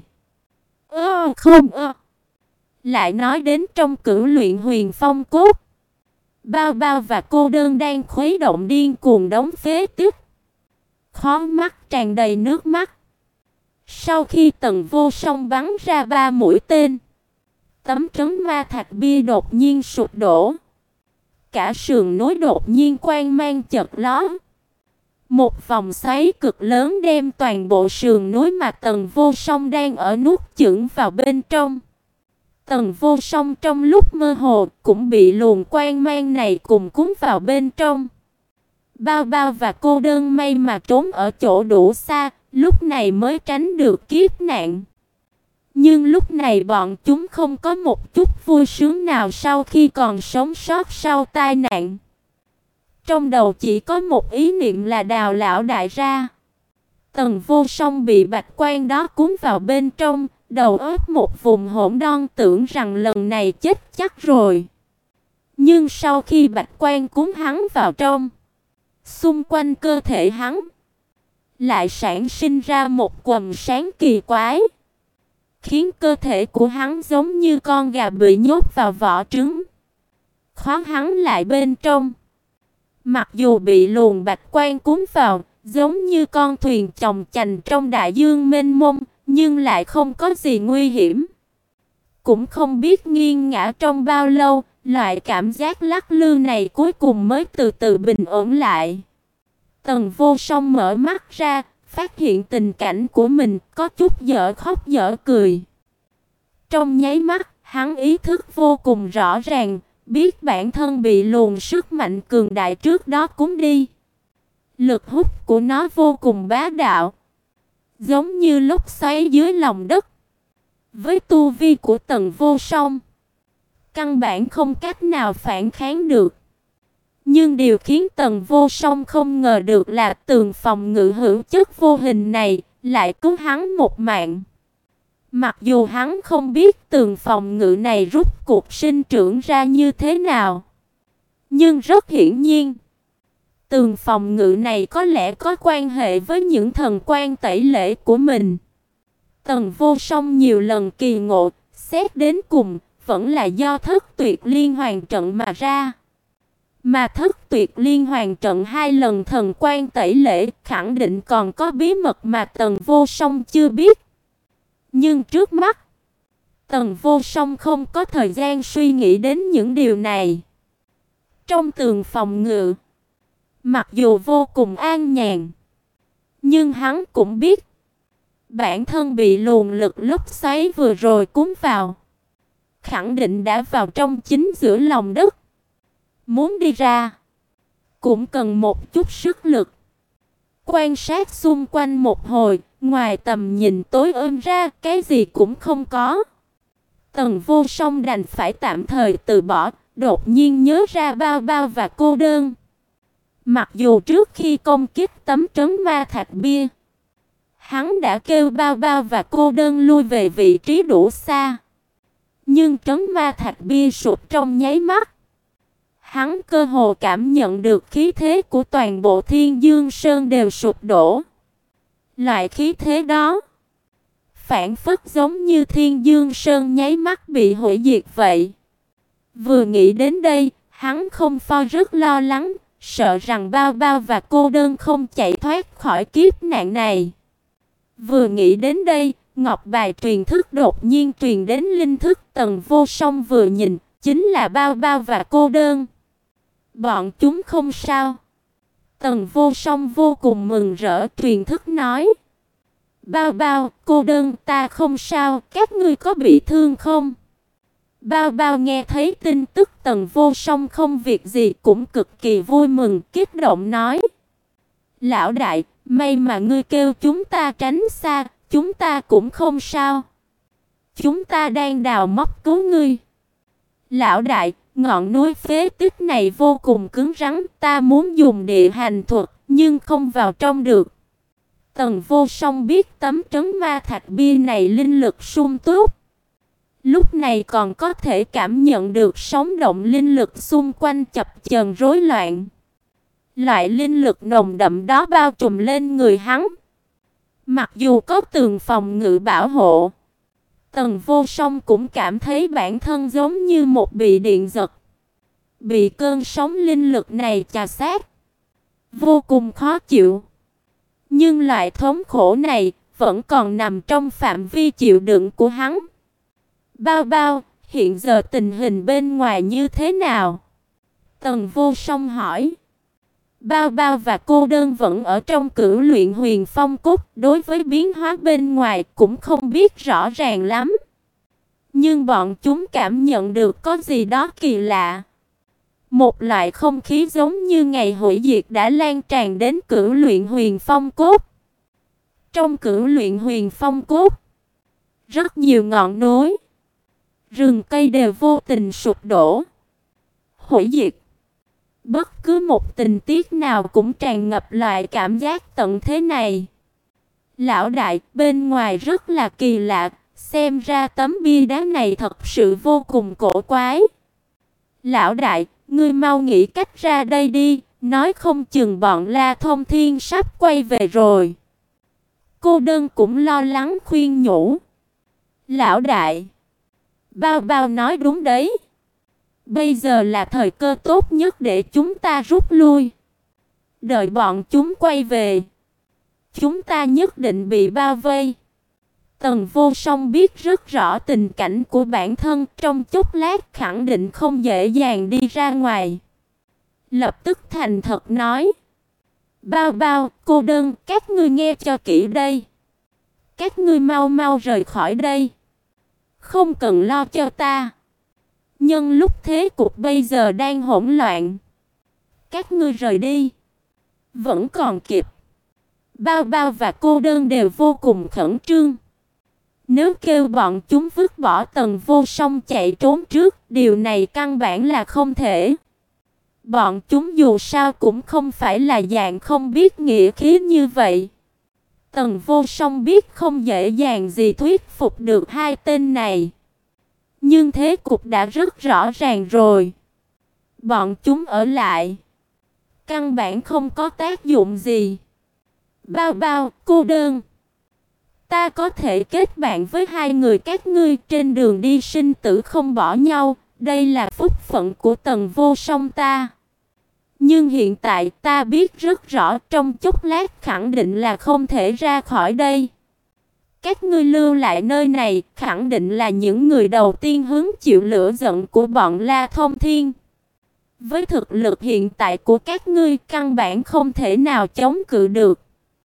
Ơ không ơ. Lại nói đến trong cửu luyện huyền phong cốt, Bao Bao và Cô Đơn đang khuấy động điên cuồng đống phế tích. Khóe mắt tràn đầy nước mắt. Sau khi Tần Vô Song bắn ra ba mũi tên, tấm trấn ma thạch bia đột nhiên sụp đổ. Cả sườn núi đột nhiên quang mang chợt lóe. Một vòng xoáy cực lớn đem toàn bộ sườn núi mà Tần Vô Song đang ở nuốt chửng vào bên trong. Tần Vô Song trong lúc mơ hồ cũng bị luồng quang mang này cùng cuốn vào bên trong. Bao Bao và Cô Đơn may mà trốn ở chỗ đủ xa, lúc này mới tránh được kiếp nạn. Nhưng lúc này bọn chúng không có một chút vui sướng nào sau khi còn sống sót sau tai nạn. Trong đầu chỉ có một ý niệm là đào lão đại ra. Tần Vô Song bị bạch quang đó cuốn vào bên trong, đầu óc một vùng hỗn độn, tưởng rằng lần này chết chắc rồi. Nhưng sau khi bạch quang cuốn hắn vào trong, xung quanh cơ thể hắn lại sản sinh ra một quầng sáng kỳ quái, khiến cơ thể của hắn giống như con gà bị nhốt vào vỏ trứng. Khóa hắn lại bên trong. Mặc dù bị luồng bạch quang cuốn vào, giống như con thuyền chồng chành trong đại dương mênh mông, nhưng lại không có gì nguy hiểm. Cũng không biết nghiêng ngã trong bao lâu, loại cảm giác lắc lư này cuối cùng mới từ từ bình ổn lại. Tần Vô Song mở mắt ra, phát hiện tình cảnh của mình có chút dở khóc dở cười. Trong nháy mắt, hắn ý thức vô cùng rõ ràng, biết bản thân bị luồng sức mạnh cường đại trước đó cuốn đi. Lực hút của nó vô cùng bá đạo, giống như lốc xoáy dưới lòng đất. Với tu vi của Tần Vô Song, căn bản không cách nào phản kháng được. Nhưng điều khiến Tần Vô Song không ngờ được là tường phòng ngự hữu chất vô hình này lại cứu hắn một mạng. Mặc dù hắn không biết tường phòng ngự này rút cuộc sinh trưởng ra như thế nào, nhưng rất hiển nhiên, tường phòng ngự này có lẽ có quan hệ với những thần quan tẩy lễ của mình. Tần Vô Song nhiều lần kỳ ngộ, xét đến cùng vẫn là do Thất Tuyệt Liên Hoàn trận mà ra. Mà Thất Tuyệt Liên Hoàn trận hai lần thần quan tẩy lễ khẳng định còn có bí mật mà Tần Vô Song chưa biết. Nhưng trước mắt, Tần Vô Song không có thời gian suy nghĩ đến những điều này. Trong tường phòng ngự, mặc dù vô cùng an nhàn, nhưng hắn cũng biết bản thân bị luồng lực lốc xoáy vừa rồi cuốn vào, khẳng định đã vào trong chính giữa lòng đất. Muốn đi ra, cũng cần một chút sức lực. Quan sát xung quanh một hồi, ngoài tầm nhìn tối ôm ra, cái gì cũng không có. Tần Vô Song đành phải tạm thời từ bỏ, đột nhiên nhớ ra Bao Bao và Cô Đơn. Mặc dù trước khi công kích tấm trấn ma thạch bia, hắn đã kêu Bao Bao và Cô Đơn lui về vị trí đủ xa, nhưng trấn ma thạch bia sụp trong nháy mắt. Hắn cơ hồ cảm nhận được khí thế của toàn bộ Thiên Dương Sơn đều sụp đổ. Loại khí thế đó phảng phất giống như Thiên Dương Sơn nháy mắt bị hủy diệt vậy. Vừa nghĩ đến đây, hắn không pho rất lo lắng, sợ rằng Bao Bao và Cô Đơn không chạy thoát khỏi kiếp nạn này. Vừa nghĩ đến đây, ngọc bài truyền thức đột nhiên truyền đến linh thức Tần Vô Song, vừa nhìn, chính là Bao Bao và Cô Đơn. Bọn chúng không sao. Tần Vô Song vô cùng mừng rỡ truyền thức nói: Bao Bao, Cô Đơn, ta không sao, các ngươi có bị thương không? Bao Bao nghe thấy tin tức Tần Vô Song không việc gì cũng cực kỳ vui mừng, kích động nói: Lão đại, may mà ngươi kêu chúng ta tránh xa, chúng ta cũng không sao. Chúng ta đang đào móc cứu ngươi. Lão đại, ngọn núi phế tích này vô cùng cứng rắn, ta muốn dùng địa hành thuật, nhưng không vào trong được. Tần Vô Song biết tấm trấn ma thạch bia này linh lực sung túc, lúc này còn có thể cảm nhận được sóng động linh lực xung quanh chập chờn rối loạn. Loại linh lực nồng đậm đó bao trùm lên người hắn. Mặc dù có tường phòng ngự bảo hộ, Tần Vô Song cũng cảm thấy bản thân giống như một bị điện giật, bị cơn sóng linh lực này chà sát, vô cùng khó chịu. Nhưng loại thống khổ này vẫn còn nằm trong phạm vi chịu đựng của hắn. Bao Bao, hiện giờ tình hình bên ngoài như thế nào? Tần Vô Song hỏi. Bao Bao và Cô Đơn vẫn ở trong cửu luyện huyền phong cốt, đối với biến hóa bên ngoài cũng không biết rõ ràng lắm. Nhưng bọn chúng cảm nhận được có gì đó kỳ lạ. Một loại không khí giống như ngày hủy diệt đã lan tràn đến cửu luyện huyền phong cốt. Trong cửu luyện huyền phong cốt, rất nhiều ngọn núi, rừng cây đều vô tình sụp đổ, hủy diệt. Bất cứ một tình tiết nào cũng tràn ngập loại cảm giác tận thế này. Lão đại, bên ngoài rất là kỳ lạ, xem ra tấm bia đá này thật sự vô cùng cổ quái. Lão đại, ngươi mau nghĩ cách ra đây đi, nói không chừng bọn La Thông Thiên sắp quay về rồi. Cô Đơn cũng lo lắng khuyên nhủ. Lão đại, Bao Bao nói đúng đấy. Bây giờ là thời cơ tốt nhất để chúng ta rút lui. Đợi bọn chúng quay về, chúng ta nhất định bị bao vây. Tần Vô Song biết rất rõ tình cảnh của bản thân, trong chốc lát khẳng định không dễ dàng đi ra ngoài. Lập tức thành thật nói: Bao Bao, Cô Đơn, các ngươi nghe cho kỹ đây. Các ngươi mau mau rời khỏi đây. Không cần lo cho ta. Nhân lúc thế cục bây giờ đang hỗn loạn, các ngươi rời đi vẫn còn kịp. Bao Bao và Cô Đơn đều vô cùng khẩn trương. Nếu kêu bọn chúng vứt bỏ Tần Vô Song chạy trốn trước, điều này căn bản là không thể. Bọn chúng dù sao cũng không phải là dạng không biết nghĩa khí như vậy. Tần Vô Song biết không dễ dàng gì thuyết phục được hai tên này. Nhưng thế cục đã rất rõ ràng rồi. Bọn chúng ở lại, căn bản không có tác dụng gì. Bao Bao, Cô Đơn, ta có thể kết bạn với hai người các ngươi, trên đường đi sinh tử không bỏ nhau. Đây là phúc phận của Tần Vô Song ta. Nhưng hiện tại ta biết rất rõ, trong chốc lát khẳng định là không thể ra khỏi đây. Các ngươi lưu lại nơi này khẳng định là những người đầu tiên hứng chịu lửa giận của bọn La Thông Thiên. Với thực lực hiện tại của các ngươi, căn bản không thể nào chống cự được.